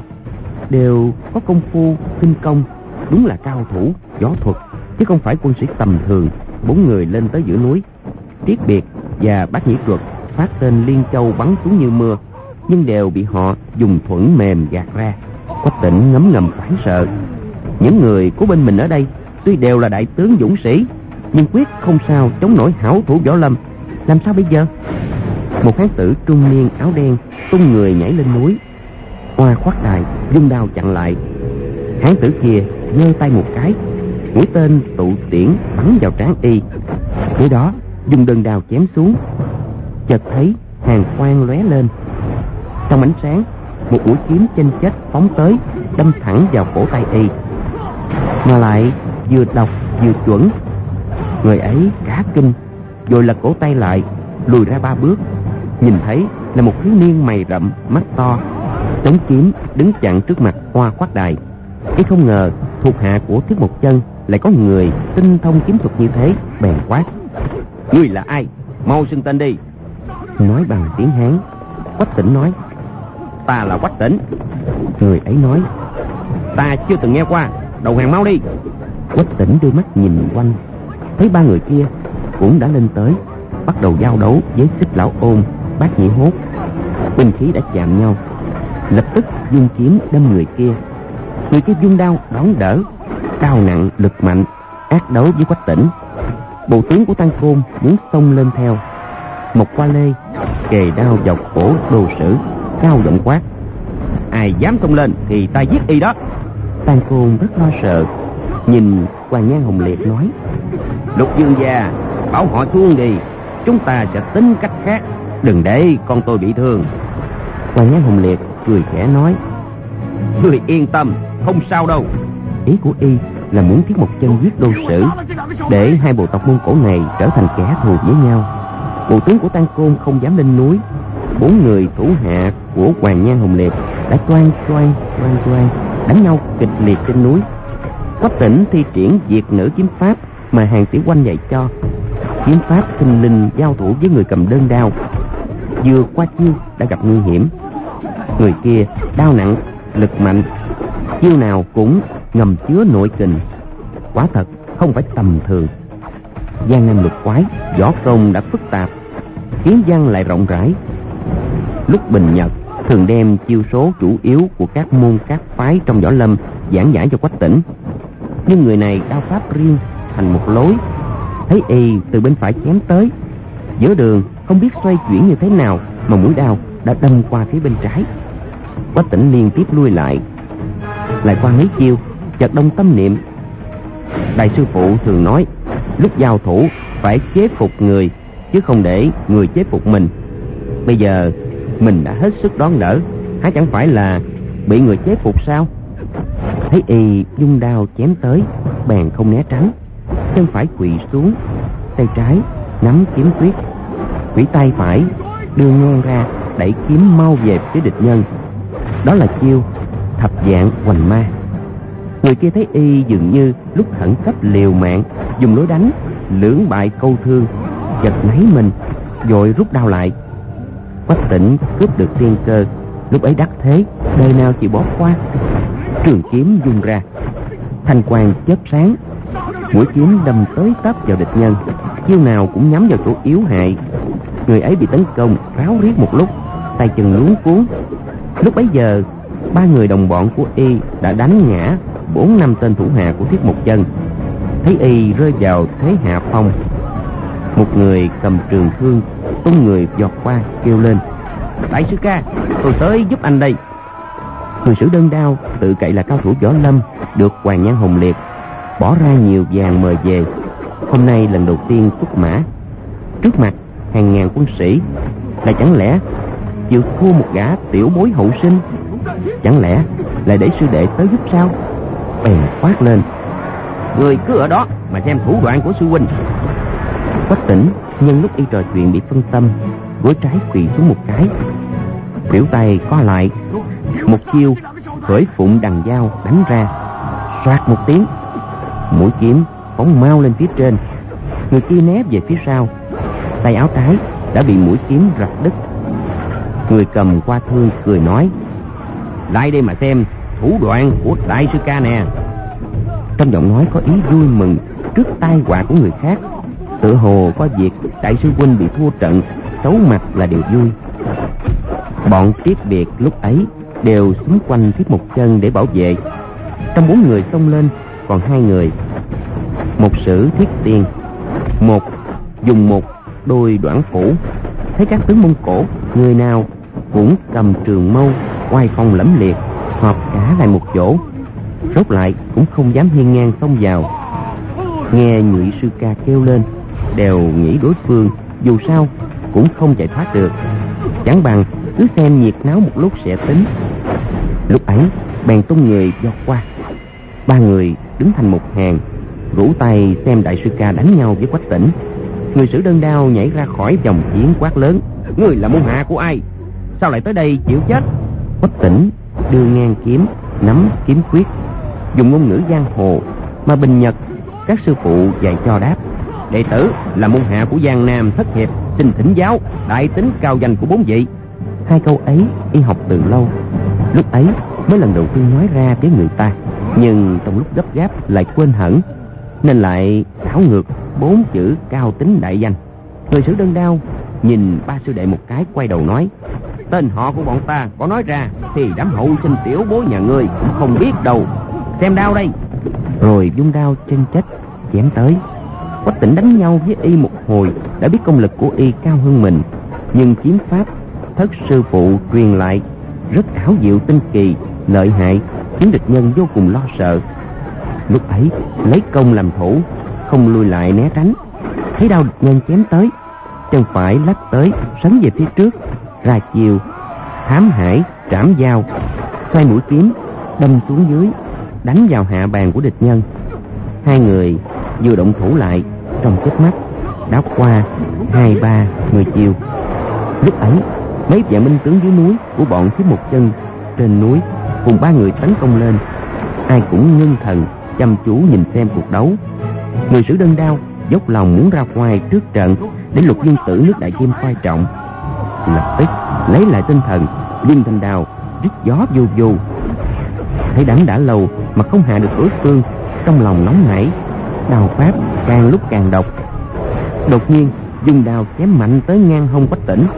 đều có công phu khinh công, đúng là cao thủ võ thuật, chứ không phải quân sĩ tầm thường. Bốn người lên tới giữa núi, Tiết Biệt và Bát Nhĩ Truật phát tên liên châu bắn xuống như mưa, nhưng đều bị họ dùng thuẫn mềm gạt ra. Quách Tỉnh ngấm ngầm hoảng sợ. Những người của bên mình ở đây tuy đều là đại tướng dũng sĩ, nhưng quyết không sao chống nổi hảo thủ võ lâm. Làm sao bây giờ? Một hán tử trung niên áo đen tung người nhảy lên núi. Oa Khoát Đài vung đao chặn lại. Hán tử kia giơ tay một cái, mũi tên tụ tiễn bắn vào trán y. Kế đó dùng đơn đao chém xuống. Chợt thấy hàng quang lóe lên. Trong ánh sáng, một mũi kiếm chênh chếch phóng tới, đâm thẳng vào cổ tay y, mà lại vừa độc vừa chuẩn. Người ấy cả kinh, rồi lật cổ tay lại, lùi ra ba bước. Nhìn thấy là một thiếu niên mày rậm mắt to, chống kiếm đứng chặn trước mặt Hoa Khoát Đài. Y không ngờ thuộc hạ của Thiết Một Chân lại có người tinh thông kiếm thuật như thế, bèn quát: Ngươi là ai? Mau xưng tên đi. Nói bằng tiếng Hán. Quách Tĩnh nói: Ta là Quách Tĩnh. Người ấy nói: Ta chưa từng nghe qua, đầu hàng mau đi. Quách Tĩnh đưa mắt nhìn quanh, thấy ba người kia cũng đã lên tới, bắt đầu giao đấu với Xích Lão Ôn, Bát Nhĩ Hốt. Binh khí đã chạm nhau, lập tức vung kiếm đâm người kia. Người kia vung đao đón đỡ, đao nặng lực mạnh, ác đấu với Quách Tĩnh. Bộ tướng của Tăng Côn muốn xông lên theo. Một Qua Lê kề đao vào cổ Đồ Sử, cao giọng quát: Ai dám xông lên thì ta giết y đó. Tăng Côn rất lo sợ, nhìn Hoàng Nhan Hồng Liệt nói: Lục Dương gia, bảo họ xuống đi, chúng ta sẽ tính cách khác, đừng để con tôi bị thương. Hoàng Nhan Hồng Liệt cười khẽ nói: Ngươi yên tâm, không sao đâu. Ý của y là muốn Thiết Một Chân giết Đô Sử, để hai bộ tộc Mông Cổ này trở thành kẻ thù với nhau. Bộ tướng của Tăng Côn không dám lên núi. Bốn người thủ hạ của Hoàng Nhan Hồng Liệt đã choang choang choang choang đánh nhau kịch liệt trên núi. Quách Tĩnh thi triển diệt nữ kiếm pháp mà Hàn Tiểu Quanh dạy cho. Kiếm pháp sinh linh giao thủ với người cầm đơn đao, vừa qua chiêu đã gặp nguy hiểm. Người kia đao nặng lực mạnh, chiêu nào cũng ngầm chứa nội kình, quả thật không phải tầm thường. Giang Nam lục quái, võ công đã phức tạp, kiếm văn lại rộng rãi. Lúc Bình Nhật thường đem chiêu số chủ yếu của các môn các phái trong võ lâm giảng giải cho Quách Tĩnh, nhưng người này đao pháp riêng thành một lối. Thấy y từ bên phải chém tới, giữa đường không biết xoay chuyển như thế nào mà mũi đao đã đâm qua phía bên trái. Quách Tĩnh liên tiếp lui lại, lại qua mấy chiêu, chợt động tâm niệm. Đại sư phụ thường nói, lúc giao thủ phải chế phục người, chứ không để người chế phục mình. Bây giờ mình đã hết sức đón đỡ, há chẳng phải là bị người chế phục sao? Thấy y dung đao chém tới, bèn không né tránh, chân phải quỳ xuống, tay trái nắm kiếm tuyết, quỷ tay phải đưa ngang ra đẩy kiếm mau về phía địch nhân. Đó là chiêu thập dạng hoành ma. Người kia thấy y dường như lúc khẩn cấp liều mạng, dùng lối đánh lưỡng bại câu thương, giật nảy mình, vội rút đao lại. Quách Tĩnh cướp được tiên cơ, lúc ấy đắc thế, đời nào chịu bỏ qua. Trường kiếm vung ra, thanh quang chớp sáng, mũi kiếm đâm tới tấp vào địch nhân, chiêu nào cũng nhắm vào chỗ yếu hại. Người ấy bị tấn công ráo riết một lúc, tay chân luống cuống. Lúc bấy giờ ba người đồng bọn của y đã đánh ngã bốn năm tên thủ hạ của Thiết Một Chân. Thấy y rơi vào thế hạ phong, một người cầm trường thương tung người vọt qua kêu lên: Đại sư ca, tôi tới giúp anh đây. Người sử đơn đao tự cậy là cao thủ võ lâm, được Hoàng Nhan Hồng Liệt bỏ ra nhiều vàng mời về. Hôm nay lần đầu tiên xuất mã, trước mặt hàng ngàn quân sĩ, lại chẳng lẽ chịu thua một gã tiểu bối hậu sinh? Chẳng lẽ lại để sư đệ tới giúp sao? Bèn quát lên: Người cứ ở đó mà xem thủ đoạn của sư huynh. Quách Tĩnh nhân lúc y trò chuyện bị phân tâm, gối trái quỳ xuống một cái, khuỷu tay co lại, một chiêu khởi phụng đằng dao đánh ra. Soạt một tiếng, mũi kiếm phóng mau lên phía trên. Người kia né về phía sau, tay áo trái đã bị mũi kiếm rạch đứt. Người cầm qua thương cười nói: Lại đây mà xem thủ đoạn của đại sư ca nè. Trong giọng nói có ý vui mừng trước tai họa của người khác, tự hồ có việc đại sư huynh bị thua trận, xấu mặt là điều vui. Bọn Tiết Biệt lúc ấy đều xúm quanh Thiết Một Chân để bảo vệ. Trong bốn người xông lên còn hai người, một sử Thiết Tiên, một dùng một đôi đoạn phủ. Thấy các tướng Mông Cổ người nào cũng cầm trường mâu, oai phong lẫm liệt, họp cả lại một chỗ, rốt lại cũng không dám hiên ngang xông vào. Nghe Nhụy sư ca kêu lên, đều nghĩ đối phương dù sao cũng không chạy thoát được, chẳng bằng cứ xem nhiệt náo một lúc sẽ tính. Lúc ấy bèn tung người vọt qua. Ba người đứng thành một hàng, rủ tay xem đại sư ca đánh nhau với Quách Tĩnh. Người sử đơn đao nhảy ra khỏi vòng chiến quát lớn: Ngươi là môn hạ của ai? Sao lại tới đây chịu chết? Quách Tĩnh đưa ngang kiếm, nắm kiếm quyết, dùng ngôn ngữ giang hồ mà bình nhật các sư phụ dạy cho đáp: đệ tử là môn hạ của Giang Nam Thất Hiệp, xin thỉnh giáo đại tính cao danh của bốn vị. Hai câu ấy y học từ lâu, lúc ấy mới lần đầu tiên nói ra với người ta, nhưng trong lúc gấp gáp lại quên hẳn, nên lại đảo ngược bốn chữ cao tính đại danh. Người sử đơn đao nhìn ba sư đệ một cái, quay đầu nói: tên họ của bọn ta có nói ra thì đám hậu sinh tiểu bối nhà ngươi cũng không biết đâu, xem đao đây. Rồi vung đao chân chết chém tới. Quách Tĩnh đánh nhau với y một hồi đã biết công lực của y cao hơn mình, nhưng kiếm pháp thất sư phụ truyền lại rất ảo diệu tinh kỳ, lợi hại, khiến địch nhân vô cùng lo sợ. Lúc ấy lấy công làm thủ, không lùi lại né tránh. Thấy đao địch nhân chém tới, chân phải lách tới sấn về phía trước, ra chiều hám hải trảm dao, xoay mũi kiếm đâm xuống dưới, đánh vào hạ bàn của địch nhân. Hai người vừa động thủ lại, trong chớp mắt đã qua hai ba mười chiều. Lúc ấy mấy vạn binh tướng dưới núi của bọn Thiết Một Chân trên núi cùng ba người tấn công lên, ai cũng ngưng thần chăm chú nhìn xem cuộc đấu. Người sử đơn đao dốc lòng muốn ra ngoài trước trận để Lục Dương Tử nước Đại Kim coi trọng. Lập tức lấy lại tinh thần, vung thanh đao rít gió vô vô. Thấy đánh đã lâu mà không hạ được đối phương, trong lòng nóng nảy, đao pháp càng lúc càng độc. Đột nhiên dùng đao chém mạnh tới ngang hông Quách Tĩnh.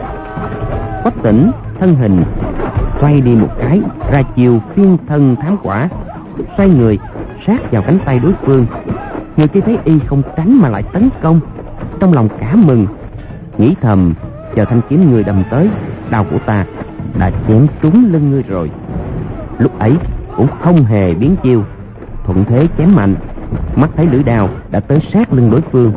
Quách Tĩnh thân hình xoay đi một cái, ra chiều phiên thân thám quả, xoay người sát vào cánh tay đối phương. Người kia thấy y không tránh mà lại tấn công, trong lòng cả mừng, nghĩ thầm: chờ thanh kiếm người đâm tới, đao của ta đã chém trúng lưng ngươi rồi. Lúc ấy cũng không hề biến chiêu, thuận thế chém mạnh. Mắt thấy lưỡi đao đã tới sát lưng đối phương,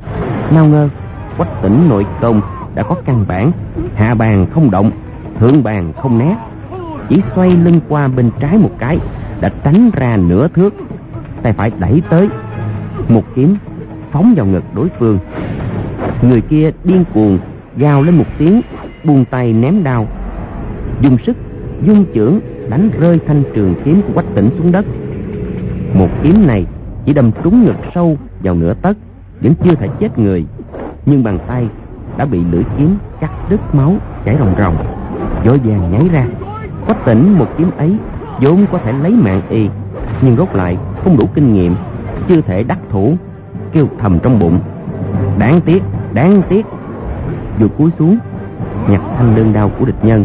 nào ngờ Quách Tĩnh nội công đã có căn bản, hạ bàn không động, thượng bàn không né, chỉ xoay lưng qua bên trái một cái đã tránh ra nửa thước, tay phải đẩy tới, một kiếm phóng vào ngực đối phương. Người kia điên cuồng gào lên một tiếng, buông tay ném đao, dùng sức dung chưởng đánh rơi thanh trường kiếm của Quách Tĩnh xuống đất. Một kiếm này chỉ đâm trúng ngực sâu vào nửa tấc, vẫn chưa thể chết người, nhưng bàn tay đã bị lưỡi kiếm cắt đứt, máu chảy ròng ròng, vội vàng nháy ra. Quách Tĩnh một kiếm ấy vốn có thể lấy mạng y, nhưng rốt lại không đủ kinh nghiệm, chưa thể đắc thủ, kêu thầm trong bụng: đáng tiếc, đáng tiếc. Vừa cúi xuống nhặt thanh đơn đao của địch nhân,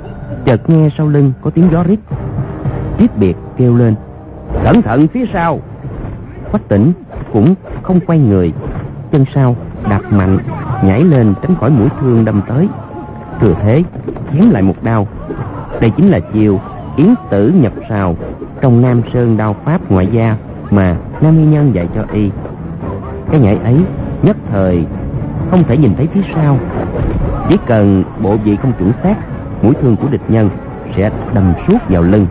chợt nghe sau lưng có tiếng gió rít, Tiết Biệt kêu lên: cẩn thận phía sau. Quách Tĩnh cũng không quay người, chân sau đạp mạnh nhảy lên tránh khỏi mũi thương đâm tới, thừa thế chém lại một đao. Đây chính là chiều yến tử nhập sào trong Nam Sơn đao pháp ngoại gia mà Nam Y Nhân dạy cho y. Cái nhảy ấy nhất thời không thể nhìn thấy phía sau, chỉ cần bộ vị không chuẩn xác, mũi thương của địch nhân sẽ đâm suốt vào lưng.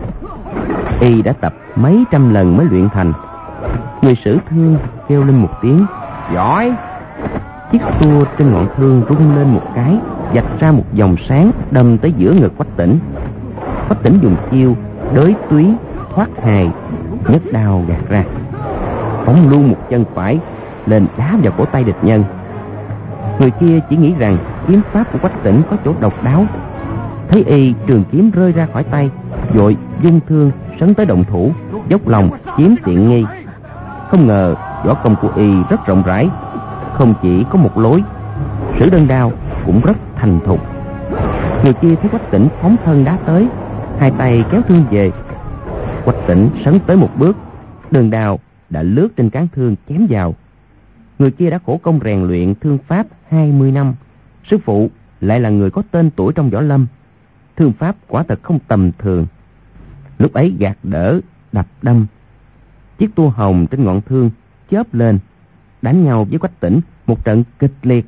Y đã tập mấy trăm lần mới luyện thành. Người sử thương kêu lên một tiếng giỏi. Chiếc tua trên ngọn thương rung lên một cái, vạch ra một dòng sáng đâm tới giữa ngực Quách Tĩnh. Quách Tĩnh dùng chiêu đới túy thoát hài, nhấc đao gạt ra, phóng luôn một chân phải lên đá vào cổ tay địch nhân. Người kia chỉ nghĩ rằng kiếm pháp của Quách Tĩnh có chỗ độc đáo, thấy y trường kiếm rơi ra khỏi tay, vội dung thương sấn tới động thủ, dốc lòng chiếm tiện nghi. Không ngờ võ công của y rất rộng rãi, không chỉ có một lối, sử đơn đao cũng rất thành thục. Người kia thấy Quách Tĩnh phóng thân đá tới, hai tay kéo thương về. Quách Tĩnh sấn tới một bước, đơn đao đã lướt trên cán thương chém vào. Người kia đã khổ công rèn luyện thương pháp hai mươi năm, sư phụ lại là người có tên tuổi trong võ lâm, thương pháp quả thật không tầm thường. Lúc ấy gạt đỡ đập đâm, chiếc tua hồng trên ngọn thương chớp lên, đánh nhau với Quách Tĩnh một trận kịch liệt.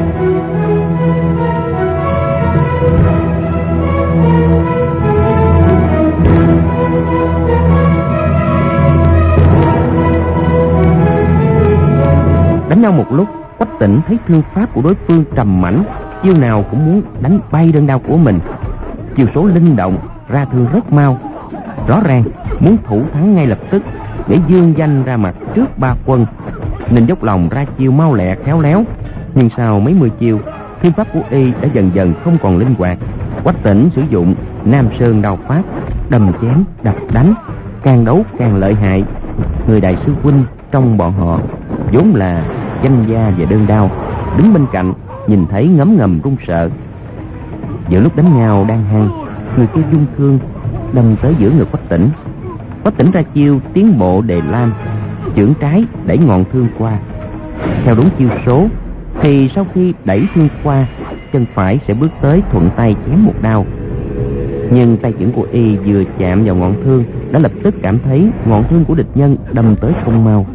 Đánh nhau một lúc, Quách Tĩnh thấy thương pháp của đối phương trầm mãnh, chiêu nào cũng muốn đánh bay đơn đao của mình. Chiêu số linh động, ra thương rất mau, rõ ràng muốn thủ thắng ngay lập tức để dương danh ra mặt trước ba quân, nên dốc lòng ra chiêu mau lẹ khéo léo. Nhưng sau mấy mươi chiêu, thiên pháp của y đã dần dần không còn linh hoạt. Quách Tỉnh sử dụng Nam Sơn đao pháp, đâm chém đập đánh, càng đấu càng lợi hại. Người đại sư huynh trong bọn họ vốn là danh gia về đơn đao, đứng bên cạnh nhìn thấy ngấm ngầm run sợ. Giữa lúc đánh nhau đang hăng, người kia dung thương đâm tới giữa ngực Quách Tỉnh. Quách Tỉnh ra chiêu tiến bộ đề lam, chưởng trái đẩy ngọn thương qua. Theo đúng chiêu số thì sau khi đẩy thương qua, chân phải sẽ bước tới thuận tay chém một đao. Nhưng tay chưởng của y vừa chạm vào ngọn thương đã lập tức cảm thấy ngọn thương của địch nhân đâm tới không mau.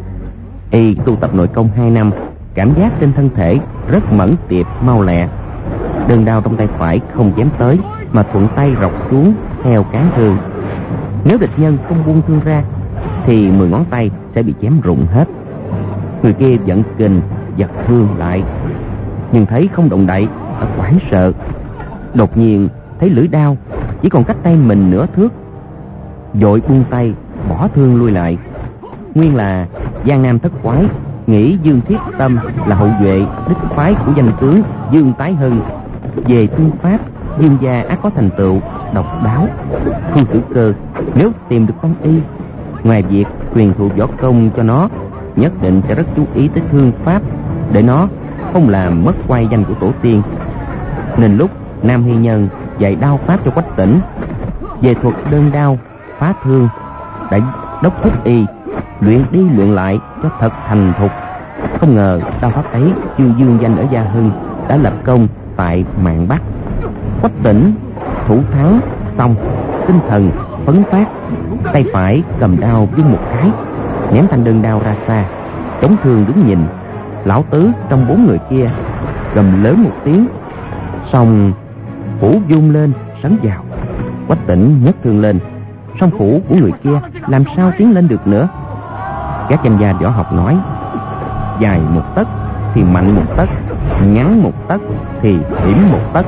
Y tu tập nội công hai năm, cảm giác trên thân thể rất mẫn tiệp mau lẹ. Đơn đao trong tay phải không chém tới mà thuận tay rọc xuống theo cán thương. Nếu địch nhân không buông thương ra thì mười ngón tay sẽ bị chém rụng hết. Người kia giận kình giật thương lại, nhưng thấy không động đậy, hoảng sợ. Đột nhiên thấy lưỡi đao chỉ còn cách tay mình nửa thước, vội buông tay bỏ thương lui lại. Nguyên là Giang Nam thất quái nghĩ Dương Thiết Tâm là hậu duệ đích phái của danh tướng Dương Tái Hưng. Về thương pháp, Dương gia ắt có thành tựu độc đáo. Khương Tử Cơ nếu tìm được con y, ngoài việc truyền thụ võ công cho nó, nhất định sẽ rất chú ý tới thương pháp, để nó không làm mất oai danh của tổ tiên. Nên lúc Nam Hy Nhân dạy đao pháp cho Quách Tỉnh, về thuật đơn đao phá thương, đã đốc thúc y luyện đi luyện lại cho thật thành thục. Không ngờ đao pháp ấy chưa dương danh ở Gia Hưng, đã lập công tại Mạn Bắc. Quách Tỉnh thủ thắng xong, tinh thần phấn phát, tay phải cầm đao vung một cái, ném thanh đơn đao ra xa, chống thương đứng nhìn. Lão tứ trong bốn người kia gầm lớn một tiếng, song phủ vung lên sấn vào. Quách Tỉnh nhấc thương lên, song phủ của người kia làm sao tiến lên được nữa. Các danh gia võ học nói, dài một tấc thì mạnh một tấc, ngắn một tấc thì hiểm một tấc.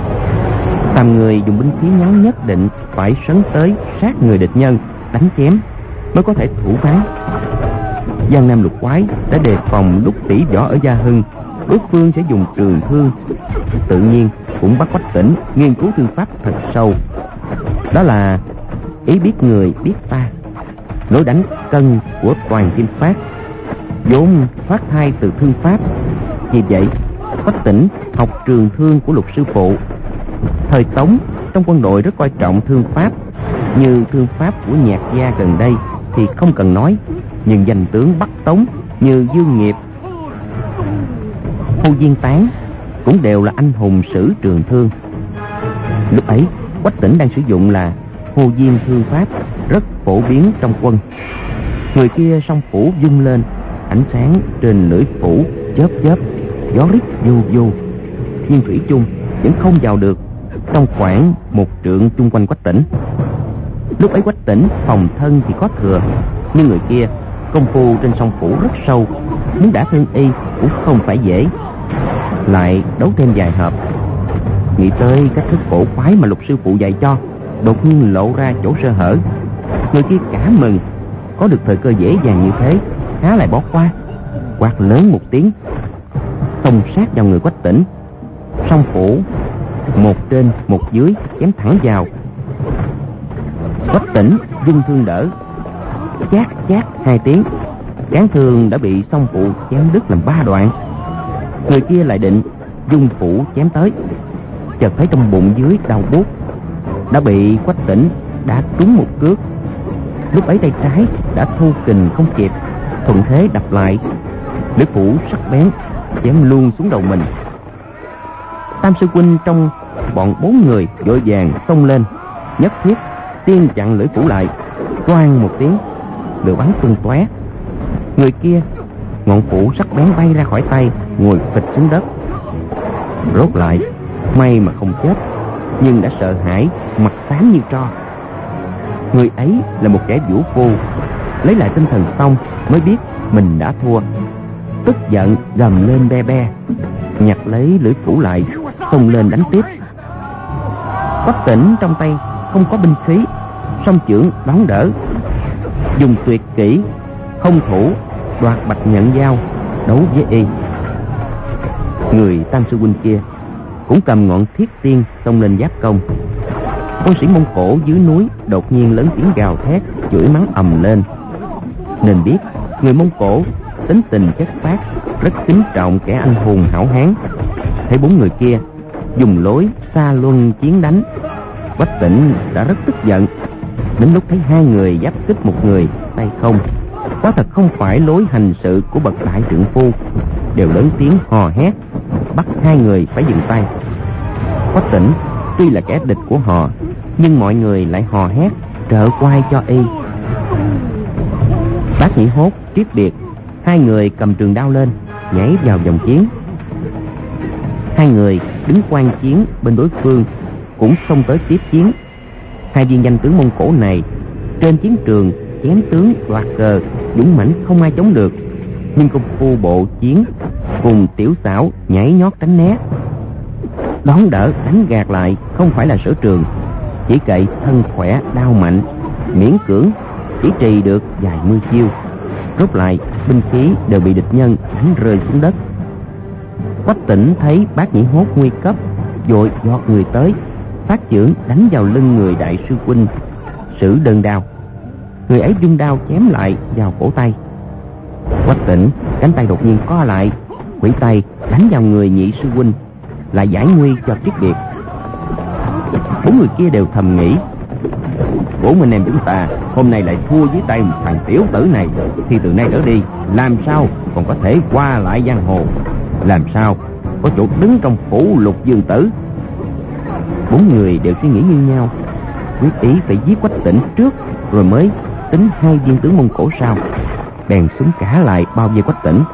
Tam người dùng binh khí ngắn nhất định phải sấn tới sát người địch nhân, đánh chém mới có thể thủ thắng. Giang Nam lục quái đã đề phòng lúc tỷ võ ở Gia Hưng đối phương sẽ dùng trường thương, tự nhiên cũng bắt Quách Tỉnh nghiên cứu thương pháp thật sâu. Đó là ý biết người biết ta, lối đánh cân của toàn Kim Phát vốn thoát thai từ thương pháp. Vì vậy Quách Tỉnh học trường thương của Lục sư phụ. Thời Tống trong quân đội rất coi trọng thương pháp, như thương pháp của Nhạc gia gần đây thì không cần nói, nhưng danh tướng Bắc Tống như Dương Nghiệp, Hồ Diên Tán cũng đều là anh hùng sử trường thương. Lúc ấy Quách Tỉnh đang sử dụng là Hồ Diên thương pháp, rất phổ biến trong quân. Người kia song phủ vung lên, ánh sáng trên lưỡi phủ chớp chớp, gió rít vô vô, nhưng thủy chung vẫn không vào được trong khoảng một trượng chung quanh Quách Tỉnh. Lúc ấy Quách Tỉnh phòng thân thì có thừa, nhưng người kia công phu trên song phủ rất sâu, muốn đả thương y cũng không phải dễ. Lại đấu thêm vài hợp, nghĩ tới cách thức cổ quái mà Lục sư phụ dạy cho, đột nhiên lộ ra chỗ sơ hở. Người kia cả mừng, có được thời cơ dễ dàng như thế, há lại bỏ qua. Quát lớn một tiếng, xông sát vào người Quách Tỉnh, song phủ một trên một dưới chém thẳng vào. Quách Tỉnh vung thương đỡ, chát chát hai tiếng, cán thương đã bị song phủ chém đứt làm ba đoạn. Người kia lại định dung phủ chém tới, chợt thấy trong bụng dưới đau buốt, đã bị Quách Tỉnh đã trúng một cước. Lúc ấy tay trái đã thu kình không kịp, thuận thế đập lại, lưỡi phủ sắc bén chém luôn xuống đầu mình. Tam sư huynh trong bọn bốn người vội vàng xông lên, nhất thiết tiên chặn lưỡi phủ lại. Toang một tiếng, lửa bắn tung tóe. Người kia ngọn phủ sắc bén bay ra khỏi tay, ngồi phịch xuống đất. Rốt lại may mà không chết, nhưng đã sợ hãi, mặt xám như tro. Người ấy là một kẻ vũ phu, lấy lại tinh thần xong mới biết mình đã thua, tức giận gầm lên be be, nhặt lấy lưỡi phủ lại, xông lên đánh tiếp. Quách Tỉnh trong tay không có binh khí, song chưởng đón đỡ, dùng tuyệt kỹ không thủ đoạt bạch nhận dao đấu với y. Người Tam sư huynh kia cũng cầm ngọn thiết tiên xông lên giáp công. Con sĩ Mông Cổ dưới núi đột nhiên lớn tiếng gào thét, chửi mắng ầm lên. Nên biết người Mông Cổ tính tình chất phác, rất kính trọng kẻ anh hùng hảo hán. Thấy bốn người kia dùng lối xa luân chiến đánh, Quách Tĩnh đã rất tức giận. Đến lúc thấy hai người giáp kích một người tay không, quả thật không phải lối hành sự của bậc đại trượng phu, đều lớn tiếng hò hét bắt hai người phải dừng tay. Quách Tĩnh tuy là kẻ địch của họ, nhưng mọi người lại hò hét trợ quai cho y. Bác Nhĩ Hốt, Triết Biệt, hai người cầm trường đao lên nhảy vào vòng chiến. Hai người đứng quan chiến bên đối phương cũng xông tới tiếp chiến. Hai viên danh tướng Mông Cổ này trên chiến trường chém tướng đoạt cờ dũng mãnh không ai chống được, nhưng công phu bộ chiến cùng tiểu xảo nhảy nhót tránh né, đón đỡ đánh gạt lại không phải là sở trường. Chỉ cậy thân khỏe đao mạnh, miễn cưỡng chỉ trì được vài mươi chiêu, rút lại binh khí đều bị địch nhân đánh rơi xuống đất. Quách Tĩnh thấy Bác Nhĩ Hốt nguy cấp, vội giọt người tới, phát chưởng đánh vào lưng người đại sư huynh, sử đơn đao. Người ấy vung đao chém lại vào cổ tay. Quách Tĩnh cánh tay đột nhiên co lại, quỷ tay đánh vào người nhị sư huynh, lại giải nguy cho Triết Biệt. Bốn người kia đều thầm nghĩ, bốn anh em chúng ta hôm nay lại thua dưới tay một thằng tiểu tử này, thì từ nay trở đi làm sao còn có thể qua lại giang hồ, làm sao có chỗ đứng trong phủ Lục Dương Tử. Bốn người đều suy nghĩ như nhau, quyết ý phải giết Quách Tĩnh trước rồi mới tính hai viên tướng Mông Cổ sau. Bèn súng cả lại bao vây Quách Tĩnh.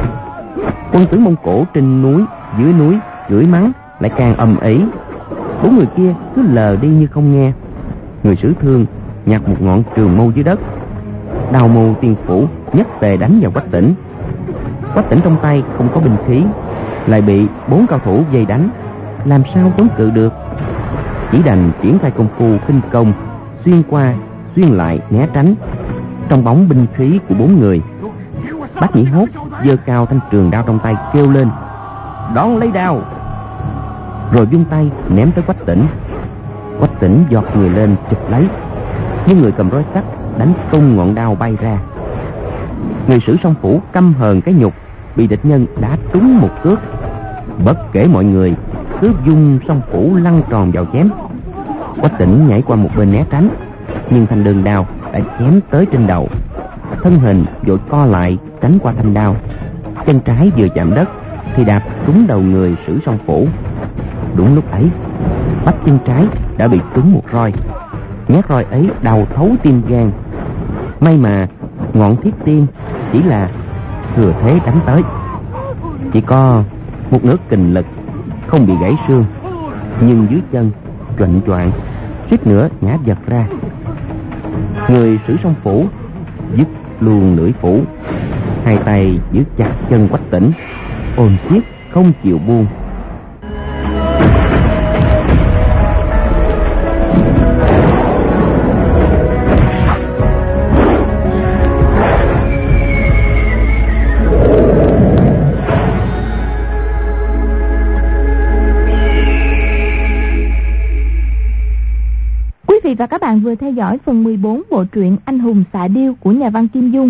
Quân tướng Mông Cổ trên núi dưới núi chửi mắng lại càng ầm ĩ. Bốn người kia cứ lờ đi như không nghe. Người Sử Thương nhặt một ngọn trường mâu dưới đất, đào mâu tiên phủ nhất tề đánh vào Quách Tĩnh. Quách Tĩnh trong tay không có binh khí, lại bị bốn cao thủ vây đánh, làm sao chống cự được? Chỉ đành triển khai công phu khinh công, xuyên qua xuyên lại né tránh trong bóng binh khí của bốn người. Bác Nhĩ Hốt giơ cao thanh trường đao trong tay kêu lên, đón lấy đao, rồi vung tay ném tới Quách Tĩnh. Quách Tĩnh giọt người lên chụp lấy, nhưng người cầm roi sắt đánh tung ngọn đao bay ra. Người Sử Song Phủ căm hờn cái nhục bị địch nhân đá trúng một cước, bất kể mọi người cứ vung song phủ lăn tròn vào chém. Quách Tĩnh nhảy qua một bên né tránh, nhưng thanh đơn đao đã chém tới trên đầu. Thân hình vội co lại tránh qua thanh đao, chân trái vừa chạm đất thì đạp trúng đầu người Sử Song Phủ. Đúng lúc ấy, bắp chân trái đã bị trúng một roi, nhát roi ấy đau thấu tim gan. May mà ngọn thiết tiên chỉ là thừa thế đánh tới, chỉ có một nửa kình lực, không bị gãy xương, nhưng dưới chân choạng choạng, suýt nữa ngã vật ra. Người Sử Song Phủ dứt luôn lưỡi phủ, hai tay giữ chặt chân Quách Tĩnh, ôm siết không chịu buông. Quý vị và các bạn vừa theo dõi phần mười bốn bộ truyện Anh hùng xạ điêu của nhà văn Kim Dung.